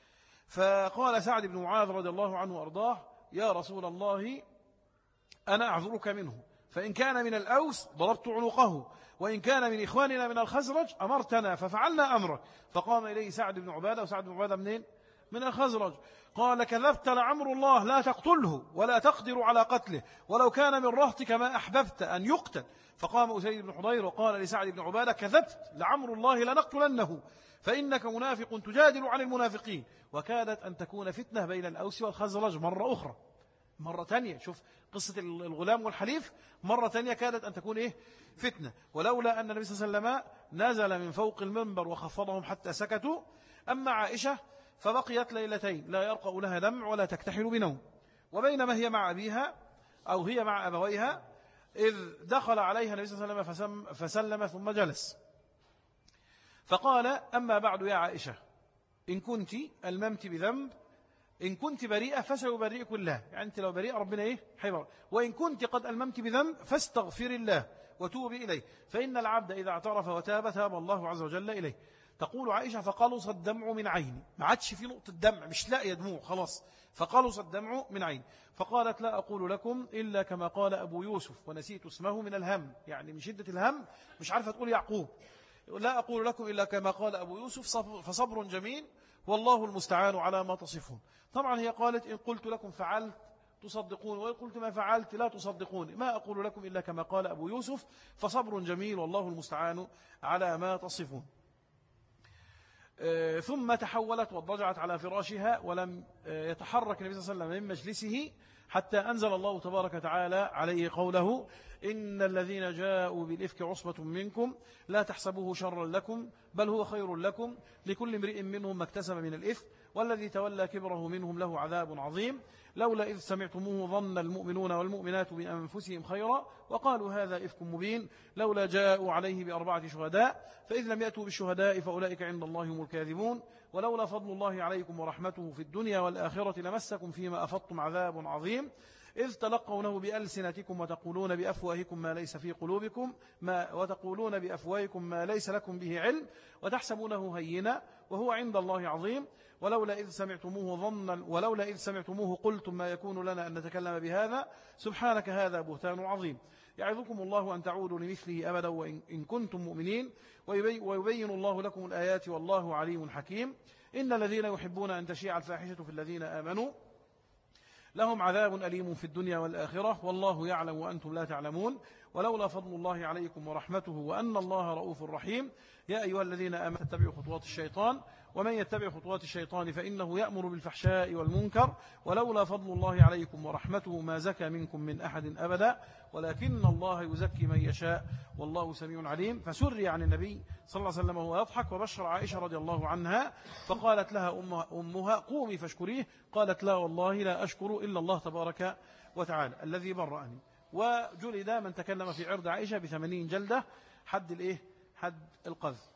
فقال سعد بن معاذ رضي الله عنه وأرضاه: يا رسول الله أنا أعذرك منه، فإن كان من الأوس ضربت عنقه، وإن كان من إخواننا من الخزرج أمرتنا ففعلنا أمرك. فقام إليه سعد بن عبادة، وسعد بن عبادة منين؟ من الخزرج. قال: كذبت لعمر الله لا تقتله ولا تقدر على قتله، ولو كان من رهتك ما أحببت أن يقتل. فقام أسيد بن حضير وقال لسعد بن عبادة: كذبت لعمر الله لنقتلنه، فإنك منافق تجادل عن المنافقين. وكادت أن تكون فتنة بين الأوس والخزرج مرة أخرى، مرة تانية. شوف قصة الغلام والحليف، مرة تانية كادت أن تكون فتنة. ولولا أن النبي صلى الله عليه وسلم نزل من فوق المنبر وخفضهم حتى سكتوا. أما عائشة فبقيت ليلتين لا يرقأ لها دمع ولا تكتحل بنوم. وبينما هي مع أبيها أو هي مع أبويها إذ دخل عليها النبي صلى الله عليه وسلم فسلم ثم جلس، فقال: أما بعد يا عائشة، إن كنت ألممت بذنب، إن كنت بريئة فسيبرئك الله، يعني أنت لو بريئة ربنا حيبر، وإن كنت قد ألممت بذنب فاستغفر الله وتوبي إليه، فإن العبد إذا اعترف وتاب تاب الله عز وجل إليه. تقول عائشة: فقلص الدمع من عيني، ما عادش في نقطة دمع، مش لاقية دموع خلاص، فقلص الدمع من عيني. فقالت: لا أقول لكم إلا كما قال أبو يوسف، ونسيت اسمه من الهم، يعني من شدة الهم مش عارفة تقول يعقوب. لا أقول لكم إلا كما قال أبو يوسف، فصبر جميل والله المستعان على ما تصفون. طبعا هي قالت: إن قلت لكم فعلت تصدقون، وإن قلت ما فعلت لا تصدقون، ما أقول لكم إلا كما قال أبو يوسف، فصبر جميل والله المستعان على ما تصفون. ثم تحولت واضطجعت على فراشها، ولم يتحرك النبي صلى الله عليه وسلم من مجلسه حتى أنزل الله تبارك وتعالى عليه قوله: إن الذين جاءوا بالإفك عصبة منكم لا تحسبوه شرا لكم بل هو خير لكم، لكل امرئ منهم ما اكتسب من الإثم، والذي تولى كبره منهم له عذاب عظيم. لولا إذ سمعتموه ظن المؤمنون والمؤمنات بأنفسهم خيرا وقالوا هذا إفك مبين، لولا جاءوا عليه بأربعة شهداء فإذ لم يأتوا بالشهداء فأولئك عند الله هم الكاذبون. ولولا فضل الله عليكم ورحمته في الدنيا والآخرة لمسكم فيما أفضتم عذاب عظيم، إذ تلقونه بألسنتكم وتقولون بأفواهكم ما ليس في قلوبكم وتقولون بأفواهكم ما ليس لكم به علم وتحسبونه هينا وهو عند الله عظيم. ولولا إذ سمعتموه قلتم ما يكون لنا أن نتكلم بهذا سبحانك هذا بهتان عظيم. يعظكم الله أن تعودوا لمثله أبدا وإن كنتم مؤمنين، ويبين الله لكم الآيات والله عليم حكيم. إن الذين يحبون أن تشيع الفاحشة في الذين آمنوا لهم عذاب أليم في الدنيا والآخرة والله يعلم وأنتم لا تعلمون. ولولا فضل الله عليكم ورحمته وأن الله رؤوف رحيم. يا أيها الذين آمنوا اتبعوا خطوات الشيطان ومن يتبع خطوات الشيطان فإنه يأمر بالفحشاء والمنكر. ولولا فضل الله عليكم ورحمته ما زكى منكم من أحد أبدا ولكن الله يزكي من يشاء والله سميع عليم. فسري عن النبي صلى الله عليه وسلم وهو يضحك وبشر عائشة رضي الله عنها، فقالت لها أمها قومي فاشكريه، قالت لا والله لا أشكر إلا الله تبارك وتعالى الذي برأني. وجلد من تكلم في عرض عائشة ب80 جلدة، حد حد القذف.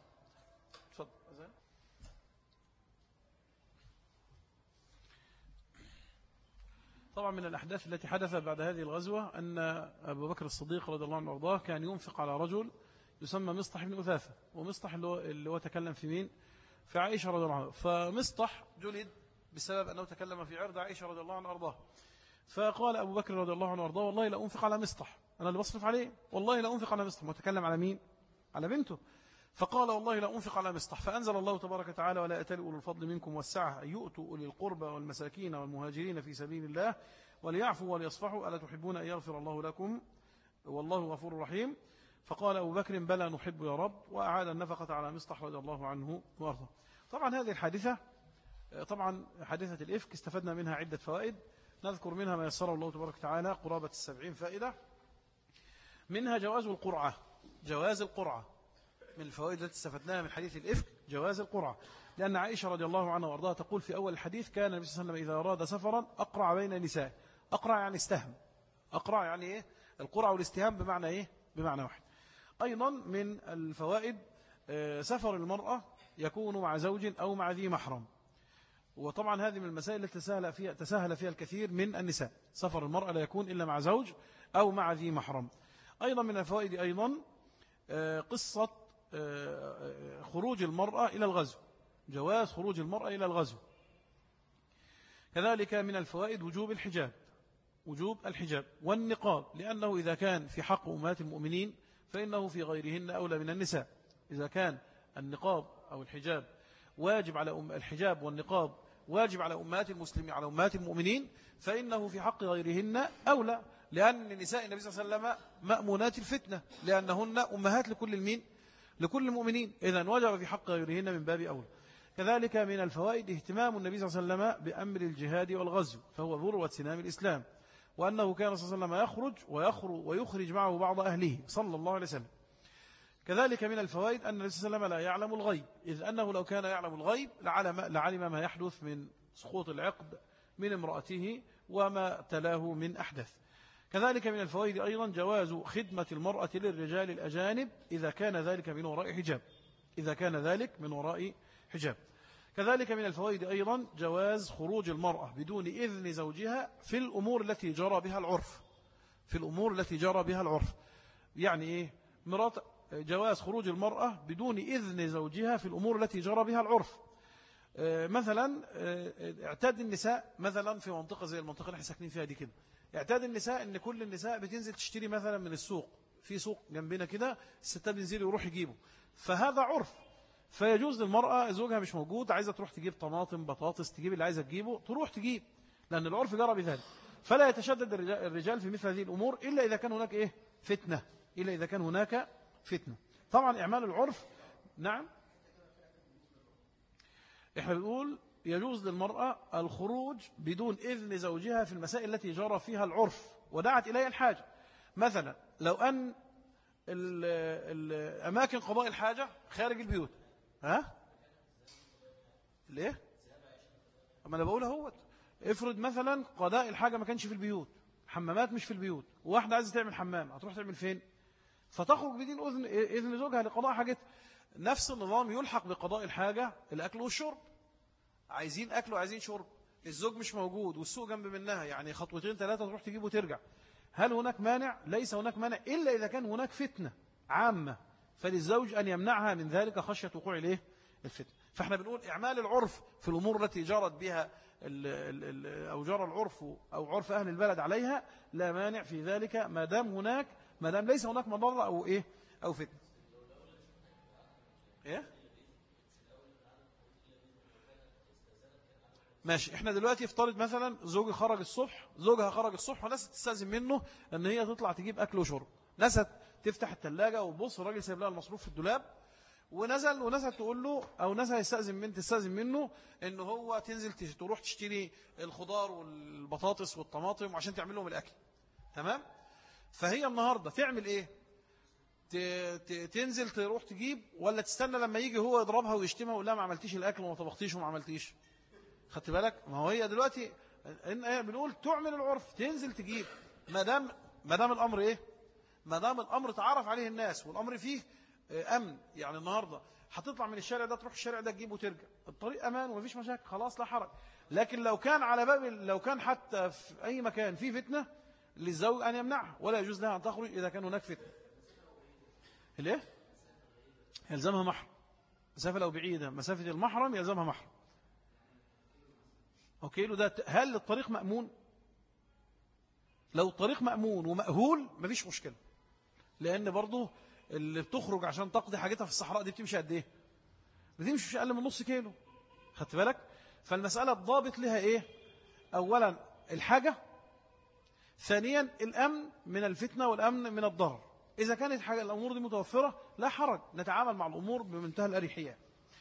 طبعا من الأحداث التي حدثت بعد هذه الغزوة أن أبو بكر الصديق رضي الله عنه وارضاه كان ينفق على رجل يسمى مصطح بن أثاثة، ومصطح اللي هو تكلم في مين؟ في عائشة رضي الله عنها. فمصطح جلد بسبب أنه تكلم في عرض عائشة رضي الله عنه وارضاه. فقال أبو بكر رضي الله عنه وارضاه والله لا أنفق على مصطح، أنا اللي بصرف عليه، والله لا أنفق على مصطح. وتكلم على مين؟ على بنته. فقال والله لا أنفق على مصطح. فأنزل الله تبارك وتعالى ولا يأتل أولو الفضل منكم والسعة أن يؤتوا أولي القربى والمساكين والمهاجرين في سبيل الله وليعفوا وليصفحوا ألا تحبون أن يغفر الله لكم والله غفور رحيم. فقال أبو بكر بلى نحب يا رب، وأعاد النفقة على مصطح رضي الله عنه وارضاه. طبعا هذه الحادثة، طبعا حادثة الإفك استفدنا منها عدة فوائد، نذكر منها ما يسره الله تبارك وتعالى قرابة 70 فائدة. منها جواز القرعة، جواز القرعة من الفوائد التي استفدناها من حديث الإفك جواز القرعة، لأن عائشة رضي الله عنها وارضاها تقول في أول الحديث كان النبي صلى الله عليه وسلم إذا أراد سفرا أقرع بين نساء. أقرع يعني استهم، أقرع يعني إيه؟ القرعة والاستهام بمعنى إيه؟ بمعنى واحد. أيضا من الفوائد سفر المرأة يكون مع زوج أو مع ذي محرم. وطبعا هذه من المسائل التي تساهل فيها الكثير من النساء. سفر المرأة لا يكون إلا مع زوج أو مع ذي محرم. أيضا من الفوائد أيضا قصة خروج المرأة إلى الغزو، جواز خروج المرأة إلى الغزو. كذلك من الفوائد وجوب الحجاب، وجوب الحجاب والنقاب، لأنه إذا كان في حق أمهات المؤمنين فإنه في غيرهن أولى من النساء. إذا كان النقاب أو الحجاب واجب على الحجاب والنقاب واجب على أمهات المسلمين، على أمهات المؤمنين، فإنه في حق غيرهن أولى، لأن نساء النبي صلى الله عليه وسلم مأمونات الفتنة، لأنهن أمهات لكل المين؟ لكل المؤمنين. إذن وجب في حق غيرهن من باب أولى. كذلك من الفوائد اهتمام النبي صلى الله عليه وسلم بأمر الجهاد والغزو، فهو ذروة سنام الإسلام، وأنه كان صلى الله عليه وسلم يخرج ويخرج معه بعض أهله صلى الله عليه وسلم. كذلك من الفوائد أن النبي صلى الله عليه وسلم لا يعلم الغيب، إذ أنه لو كان يعلم الغيب لعلم ما يحدث من سقوط العقد من امرأته وما تلاه من أحداث. كذلك من الفوائد أيضا جواز خدمة المرأة للرجال الأجانب إذا كان ذلك من وراء حجاب، إذا كان ذلك من وراء حجاب. كذلك من الفوائد أيضا جواز خروج المرأة بدون إذن زوجها في الأمور التي جرى بها العرف، في الأمور التي جرى بها العرف. يعني إيه؟ جواز خروج المرأة بدون إذن زوجها في الأمور التي جرى بها العرف. مثلا اعتاد النساء مثلا في منطقة زي المنطقة اللي احنا ساكنين فيها دي كده، اعتاد النساء ان كل النساء بتنزل تشتري مثلا من السوق، في سوق جنبنا كده الستات بينزلوا يروح يجيبوا، فهذا عرف. فيجوز للمرأة زوجها مش موجود، عايزة تروح تجيب طماطم بطاطس، تجيب اللي عايزة تجيبه تروح تجيب، لأن العرف جرى بذلك. فلا يتشدد الرجال في مثل هذه الأمور إلا إذا كان هناك إيه؟ فتنة، إلا إذا كان هناك فتنة. طبعا إعمال العرف. نعم، إحنا بنقول يجوز للمرأة الخروج بدون إذن زوجها في المسائل التي جرى فيها العرف ودعت إليها الحاجة. مثلا لو أن الأماكن قضاء الحاجة خارج البيوت، ها؟ ليه؟ أما أنا بقول اهوت، افرض مثلا قضاء الحاجة ما كانش في البيوت، حمامات مش في البيوت، وواحدة عايزة تعمل حمام، هتروح تعمل فين؟ فتخرج بدون إذن زوجها لقضاء حاجتها. نفس النظام يلحق بقضاء الحاجة الأكل والشرب، عايزين أكل وعايزين شرب، الزوج مش موجود والسوق جنب منها، يعني خطوتين ثلاثة تروح تجيب وترجع. هل هناك مانع؟ ليس هناك مانع إلا إذا كان هناك فتنة عامة، فللزوج أن يمنعها من ذلك خشية وقوع إليه الفتنة. فإحنا بنقول إعمال العرف في الأمور التي جرت بها أو جرى العرف أو عرف أهل البلد عليها لا مانع في ذلك، ما دام ليس هناك مضرة أو إيه أو فتنة. إيه؟ ماشي. احنا دلوقتي افترض مثلا زوجها خرج الصبح وناس تستأذن منه ان هي تطلع تجيب اكل وشرب، ناس تفتح الثلاجة وبص الراجل سايب لها المصروف في الدولاب، وناس تقول له او ناس تستأذن منه ان هو تنزل تروح تشتري الخضار والبطاطس والطماطم عشان تعمل لهم الاكل. تمام؟ فهي النهارده تعمل ايه؟ تنزل تروح تجيب، ولا تستنى لما يجي هو يضربها ويشتمها ويقول لها ما عملتيش الاكل وما طبختيش وما عملتيش؟ خدت بالك؟ ما هو هي دلوقتي بنقول تعمل العرف، تنزل تجيب، ما دام الامر ايه؟ ما دام الامر تعرف عليه الناس والامر فيه امن. يعني النهارده هتطلع من الشارع ده تروح الشارع ده تجيب وترجع، الطريق امان ومفيش مشاكل، خلاص لا حرج. لكن لو كان على باب، لو كان حتى في اي مكان فيه فتنه، للزوج ان يمنعها، ولا يجوز لها ان تخرج اذا كان هناك فتنه. ليه؟ يلزمها محرم. مسافه لو بعيده، مسافه المحرم يلزمها محرم. اوكي له ده. هل الطريق مأمون؟ لو الطريق مأمون ومأهول مفيش مشكلة، لأن برضو اللي بتخرج عشان تقضي حاجتها في الصحراء دي بتمشي قد ايه؟ بتمشي أقل من نص كيلو. خدت بالك؟ فالمسألة الضابط لها ايه؟ أولا الحاجة، ثانيا الأمن من الفتنة والأمن من الضرر. إذا كانت الأمور دي متوفرة لا حرج، نتعامل مع الأمور بمنتهى الأريحية.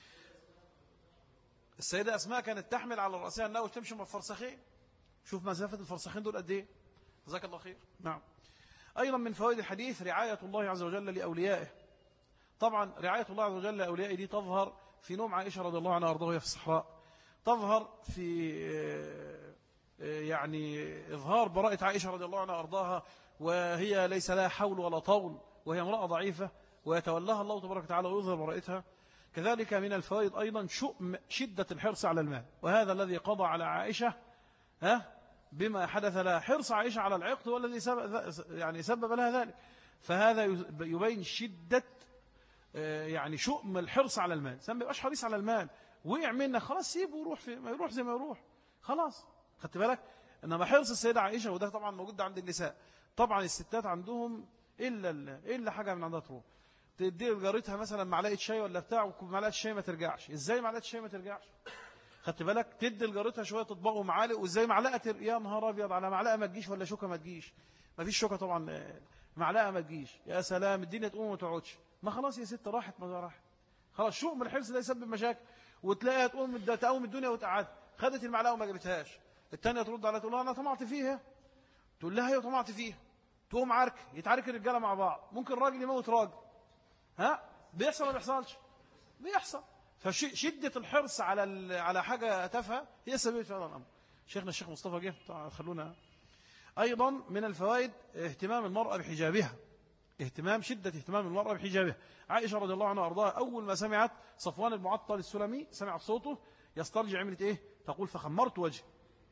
السيدة أسماء كانت تحمل على رأسها النوى وتمشي مع الفرسخين، شوف مسافة الفرسخين دول قد ايه. جزاك الله خير. نعم. أيضا من فوائد الحديث رعاية الله عز وجل لأوليائه. طبعا رعاية الله عز وجل لأوليائه دي تظهر في نوم عائشة رضي الله عنها وأرضاها في الصحراء، تظهر في يعني إظهار براءة عائشة رضي الله عنها وأرضاها وهي ليس لها حول ولا طول، وهي امرأة ضعيفة ويتولاها الله تبارك وتعالى ويظهر براءتها. كذلك من الفوائد أيضا شدة الحرص على المال، وهذا الذي قضى على عائشة بما حدث لها. حرص عائشة على العقد هو الذي سبب لها ذلك. فهذا يبين شدة يعني شؤم الحرص على المال. الإنسان ما يبقاش حريص على المال، وقع منك خلاص سيبه ويروح، ما يروح زي ما يروح خلاص. خدت بالك؟ إنما حرص السيدة عائشة، وده طبعا موجود عند النساء. طبعا الستات عندهم إلا حاجة من عندها تروح. تدي لجارتها مثلا معلقة شاي ولا بتاع، ومعلقة الشاي ما ترجعش. إزاي معلقة الشاي ما ترجعش؟ خدت بالك؟ تدي لجارتها شوية اطباق ومعالق، وإزاي معلقة يا نهار أبيض على معلقة ما تجيش، ولا شوكة ما تجيش. ما فيش شوكة طبعا، معلقة ما تجيش. يا سلام، الدنيا تقوم وما تقعدش. ما خلاص يا ست، راحت ما راحت خلاص. شوق من الحرص ده يسبب مشاكل، وتلاقيها تقوم الدنيا وتقعد. خدت المعلقة وما جابتهاش، الثانية ترد عليها تقول لها أنا طمعت فيها، تقول لها هي طمعت فيها، تقوم يتعارك الرجالة مع بعض. ممكن راجل يموت راجل. بيحصل ما بيحصلش؟ بيحصل. فشدة الحرص على حاجة تافهة هي سبب في هذا الأمر. شيخنا الشيخ مصطفى جه، خلونا. أيضا من الفوائد اهتمام المرأة بحجابها، شدة اهتمام المرأة بحجابها. عائشة رضي الله عنها وأرضاها أول ما سمعت صفوان المعطل السلمي، سمعت صوته يسترجع، عملت إيه؟ تقول فخمرت وجهي.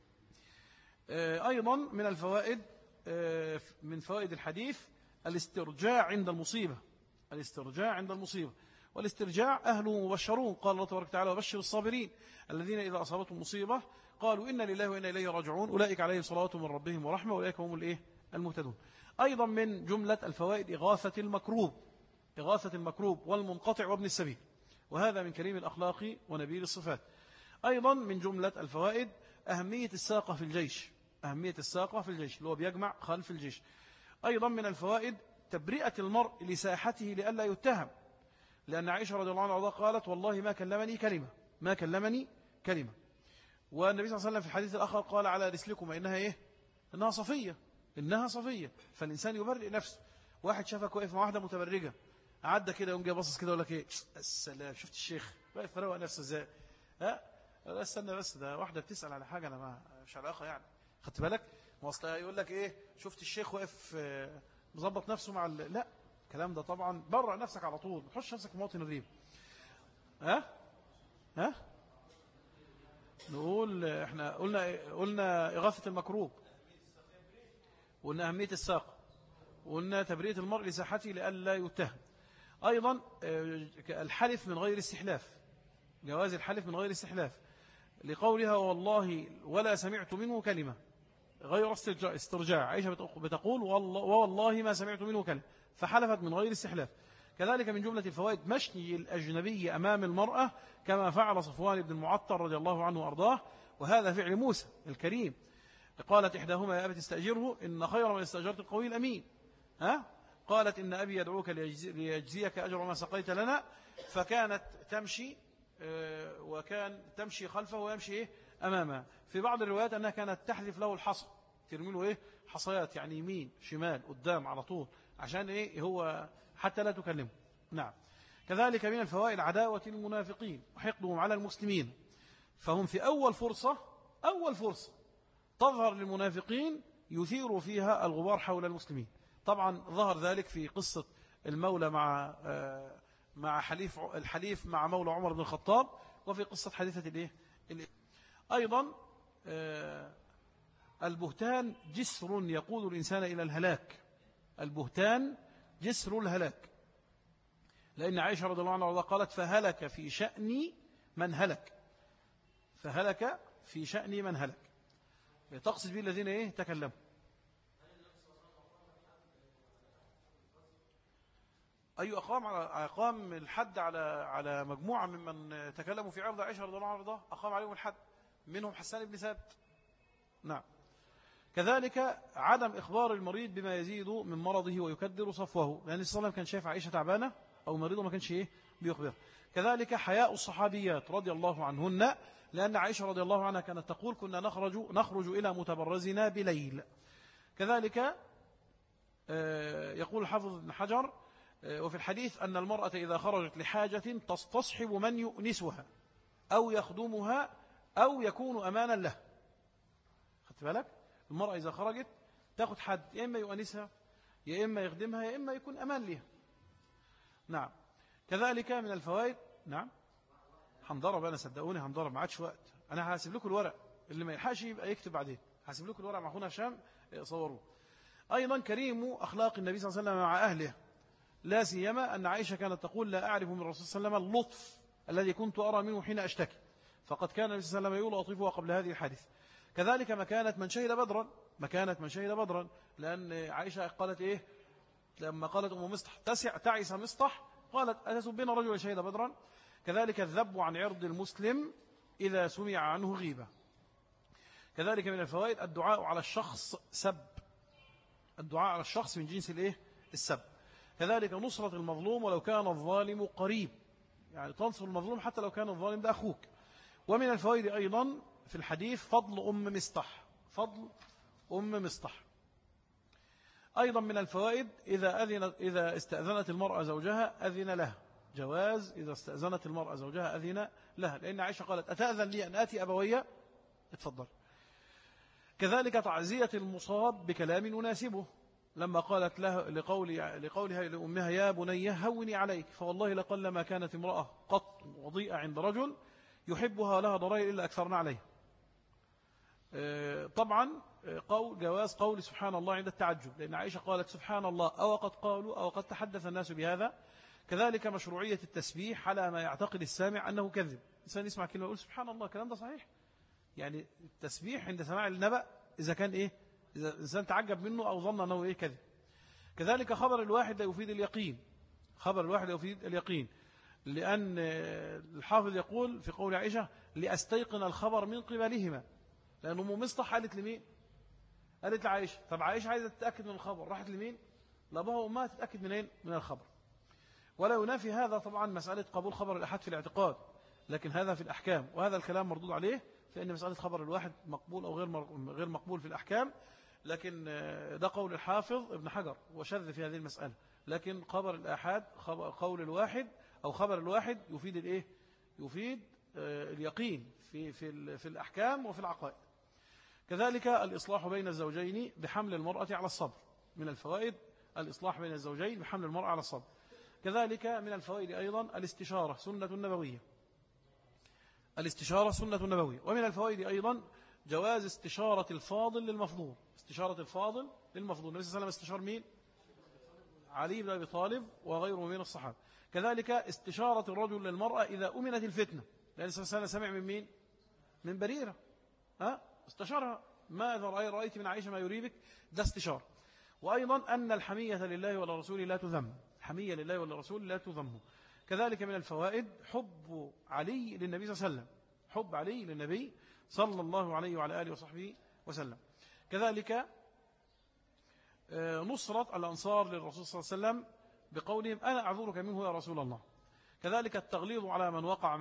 أيضا من الفوائد، من فوائد الحديث الاسترجاع عند المصيبة. والاسترجاع أهله مبشرون. قال الله تبارك وتعالى وبشر الصابرين الذين إذا أصابتهم مصيبة قالوا إنا لله وإنا إليه راجعون أولئك عليهم صلوات من ربهم ورحمة أولئك هم المهتدون. أيضا من جملة الفوائد إغاثة المكروب والمنقطع وابن السبيل، وهذا من كريم الأخلاق ونبيل الصفات. أيضا من جملة الفوائد أهمية الساقة في الجيش، اللي هو بيجمع خلف الجيش. أيضا من الفوائد تبرئة المرء لساحته لئلا يتهم، لأن عائشة رضي الله عنها قالت والله ما كلمني كلمة. والنبي صلى الله عليه وسلم في الحديث الآخر قال على رسلكم إنها إنها صفية. فالإنسان يبرئ نفسه. واحد شافك واقف مع واحدة متبرجة، عدى كده يوم جاي باصص كده يقول لك السلام، شفت الشيخ واقف فروق نفسه ازاي؟ لا استنى بس، ده واحدة بتسأل على حاجة أنا مش علاقة يعني. خدت بالك؟ واصلها يقول لك شفت الشيخ واقف مظبط نفسه مع لا، الكلام ده طبعا برع نفسك على طول، ما تحطش نفسك في موطن الريب. نقول احنا قلنا إغاثة المكروب، وقلنا أهمية الساق، وقلنا تبرئة المرء لساحته لئلا يتهم. أيضا الحلف من غير استحلاف، جواز الحلف من غير استحلاف، لقولها والله ولا سمعت منه كلمة، غير استرجاع. عائشة بتقول والله ما سمعت منه كلمة، فحلفت من غير استحلاف. كذلك من جملة الفوائد مشي الأجنبي أمام المرأة كما فعل صفوان بن المعطل رضي الله عنه وأرضاه، وهذا فعل موسى الكريم. قالت إحداهما يا أبت استأجره إن خير من استأجرت القوي الأمين. قالت إن أبي يدعوك ليجزيك أجر ما سقيت لنا. فكانت تمشي، وكان تمشي خلفه ويمشي أمامها. في بعض الروايات أنها كانت تحذف له الحصى، ترمي له حصيات، يعني يمين شمال قدام على طول، عشان هو حتى لا تكلمه. نعم. كذلك من الفوائد عداوة المنافقين وحقدهم على المسلمين، فهم في أول فرصة تظهر للمنافقين يثيروا فيها الغبار حول المسلمين. طبعا ظهر ذلك في قصة المولى مع الحليف مع مولى عمر بن الخطاب، وفي قصة حادثة أيضا البهتان جسر يقود الإنسان إلى الهلاك. البهتان جسر الهلاك، لأن عائشة رضي الله عنها قالت فهلك في شأن من هلك، تقصد به الذين تكلموا. أقام الحد على مجموعة ممن تكلموا في عرض عائشة رضي الله عنها، أقام عليهم الحد، منهم حسان بن ثابت. نعم. كذلك عدم إخبار المريض بما يزيد من مرضه ويكدر صفوه، لأن النبي صلى الله عليه وسلم كان شايف عائشة تعبانة أو مريضة ما كانش بيخبر. كذلك حياء الصحابيات رضي الله عنهن، لأن عائشة رضي الله عنها كانت تقول كنا نخرج إلى متبرزنا بليل. كذلك يقول الحافظ ابن حجر وفي الحديث أن المرأة إذا خرجت لحاجة تستصحب من يؤنسها أو يخدمها أو يكون أمانا له. خدت بالك؟ المرأة إذا خرجت تاخد حد يا إما يؤنسها يا إما يخدمها يا إما يكون أمان لها. نعم. كذلك من الفوائد. نعم. هنضرب أنا صدقوني هنضرب ما عادش وقت. أنا هسيب لكم الورق اللي ما يلحقش يبقى يكتب بعدين. هسيب لكم الورق مع أخونا هشام صوروه. أيضا كريم أخلاق النبي صلى الله عليه وسلم مع أهله، لا سيما أن عائشة كانت تقول لا أعرف من الرسول صلى الله عليه وسلم اللطف الذي كنت أرى منه حين أشتكي، فقد كان النبي صلى الله عليه وسلم يلطفها قبل هذه الحادثة. كذلك مكانة من شهد بدرا، لأن عائشة قالت إيه لما قالت أم مصطح تعس مصطح، قالت أتسبين رجل شهد بدرا. كذلك الذب عن عرض المسلم إذا سمع عنه غيبة. كذلك من الفوائد الدعاء على الشخص سب، الدعاء على الشخص من جنس الإيه السب. كذلك نصرة المظلوم ولو كان الظالم قريب، يعني تنصر المظلوم حتى لو كان الظالم ده أخوك. ومن الفوائد أيضا في الحديث فضل أم مصطح. أيضا من الفوائد إذا استأذنت المرأة زوجها أذن لها، جواز إذا استأذنت المرأة زوجها أذن لها، لأن عائشة قالت أتأذن لي أن آتي أبويا؟ اتفضل. كذلك تعزية المصاب بكلام يناسبه، لما قالت له لقولها لأمها يا بني هوني عليك فوالله لقلما كانت امرأة قط وضيئة عند رجل يحبها لها ضرائر إلا أكثرنا عليه. طبعا جواز قول سبحان الله عند التعجب، لأن عائشة قالت سبحان الله أو قد قالوا أو قد تحدث الناس بهذا. كذلك مشروعية التسبيح على ما يعتقد السامع أنه كذب. إنسان يسمع كلمة يقول سبحان الله، الكلام ده صحيح؟ يعني التسبيح عند سماع النبأ إذا كان إيه، إذا الإنسان تعجب منه أو ظن أنه إيه كذب. كذلك خبر الواحد لا يفيد اليقين، لأن الحافظ يقول في قول عائشة لأستيقن الخبر من قبلهما، لأن أم مصطح قالت لمين؟ قالت لعائشة. طب عائشة عايزة تتأكد من الخبر، راحت لمين؟ لأبوها وأمها تتأكد منين؟ من الخبر. ولا ينافي هذا طبعا مسألة قبول خبر الأحد في الاعتقاد، لكن هذا في الأحكام، وهذا الكلام مردود عليه، فإن مسألة خبر الواحد مقبول أو غير مقبول في الأحكام. لكن ده قول الحافظ ابن حجر وشذ في هذه المسألة. لكن خبر الآحاد قول الواحد أو خبر الواحد يفيد الإيه؟ يفيد اليقين في الأحكام وفي العقائد. كذلك الإصلاح بين الزوجين بحمل المرأة على الصبر. من الفوائد الإصلاح بين الزوجين بحمل المرأة على الصبر. كذلك من الفوائد أيضا الاستشارة سنة نبوية. ومن الفوائد أيضا جواز استشارة الفاضل للمفضول. النبي صلى الله عليه وسلم استشار مين؟ علي بن أبي طالب وغيره من الصحابة. كذلك استشارة الرجل للمرأة إذا أمنت الفتنة، لأن النبي صلى الله عليه وسلم سمع من مين؟ من بريرة، استشارها ماذا رأيت من عائشة ما يريبك؟ ده استشار. وأيضا أن الحمية لله ولرسوله لا تذم، حمية لله ولرسوله لا تذم. كذلك من الفوائد حب علي للنبي صلى الله عليه وسلم، حب علي للنبي صلى الله عليه وعلى آله وصحبه وسلم. كذلك نصرة الأنصار للرسول صلى الله عليه وسلم بقولهم أنا أعذرك منه يا رسول الله. كذلك التغليظ على من وقع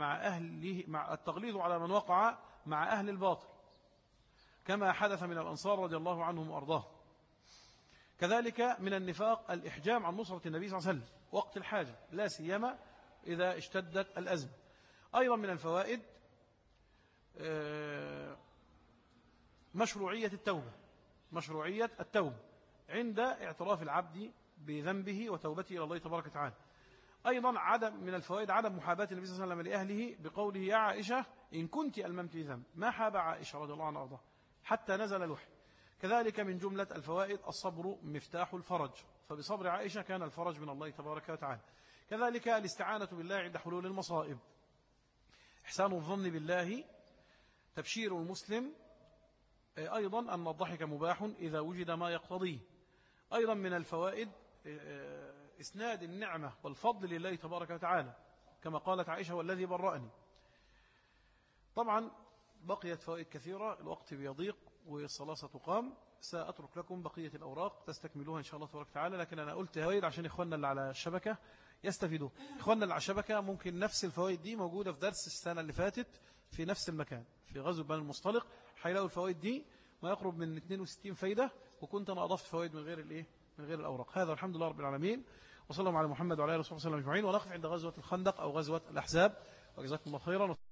مع أهل الباطل كما حدث من الأنصار رضي الله عنهم وأرضاهم. كذلك من النفاق الإحجام عن نصرة النبي صلى الله عليه وسلم وقت الحاجة، لا سيما إذا اشتدت الأزمة. أيضا من الفوائد مشروعية التوبة عند اعتراف العبد بذنبه وتوبته إلى الله تبارك وتعالى. أيضا من الفوائد عدم محاباة النبي صلى الله عليه وسلم لأهله بقوله يا عائشة إن كنت ألممت ذنب، ما حاب عائشة رضي الله عنها وأرضاها حتى نزل الوحي. كذلك من جملة الفوائد الصبر مفتاح الفرج، فبصبر عائشة كان الفرج من الله تبارك وتعالى. كذلك الاستعانة بالله عند حلول المصائب، إحسان الظن بالله، تبشير المسلم، أيضا أن الضحك مباح إذا وجد ما يقتضيه. أيضا من الفوائد إسناد النعمة والفضل لله تبارك وتعالى كما قالت عائشة والذي برأني. طبعا بقيت فوائد كثيرة، الوقت بيضيق والصلاة ستقام، سأترك لكم بقية الأوراق تستكملوها إن شاء الله تبارك وتعالى. لكن أنا قلت فوائد عشان إخواننا اللي على الشبكة يستفيدوا. إخواننا اللي على الشبكة ممكن نفس الفوائد دي موجودة في درس السنة اللي فاتت في نفس المكان في غزو بني المصطلق، هيلاقوا الفوائد دي ما يقرب من 62 فايدة، وكنت أنا أضفت فوائد من غير الأوراق. هذا الحمد لله رب العالمين، وصلى الله على محمد وعلى آله وصحبه وسلم أجمعين. ونقف عند غزوة الخندق أو غزوة الأحزاب، وجزاكم الله خيرا.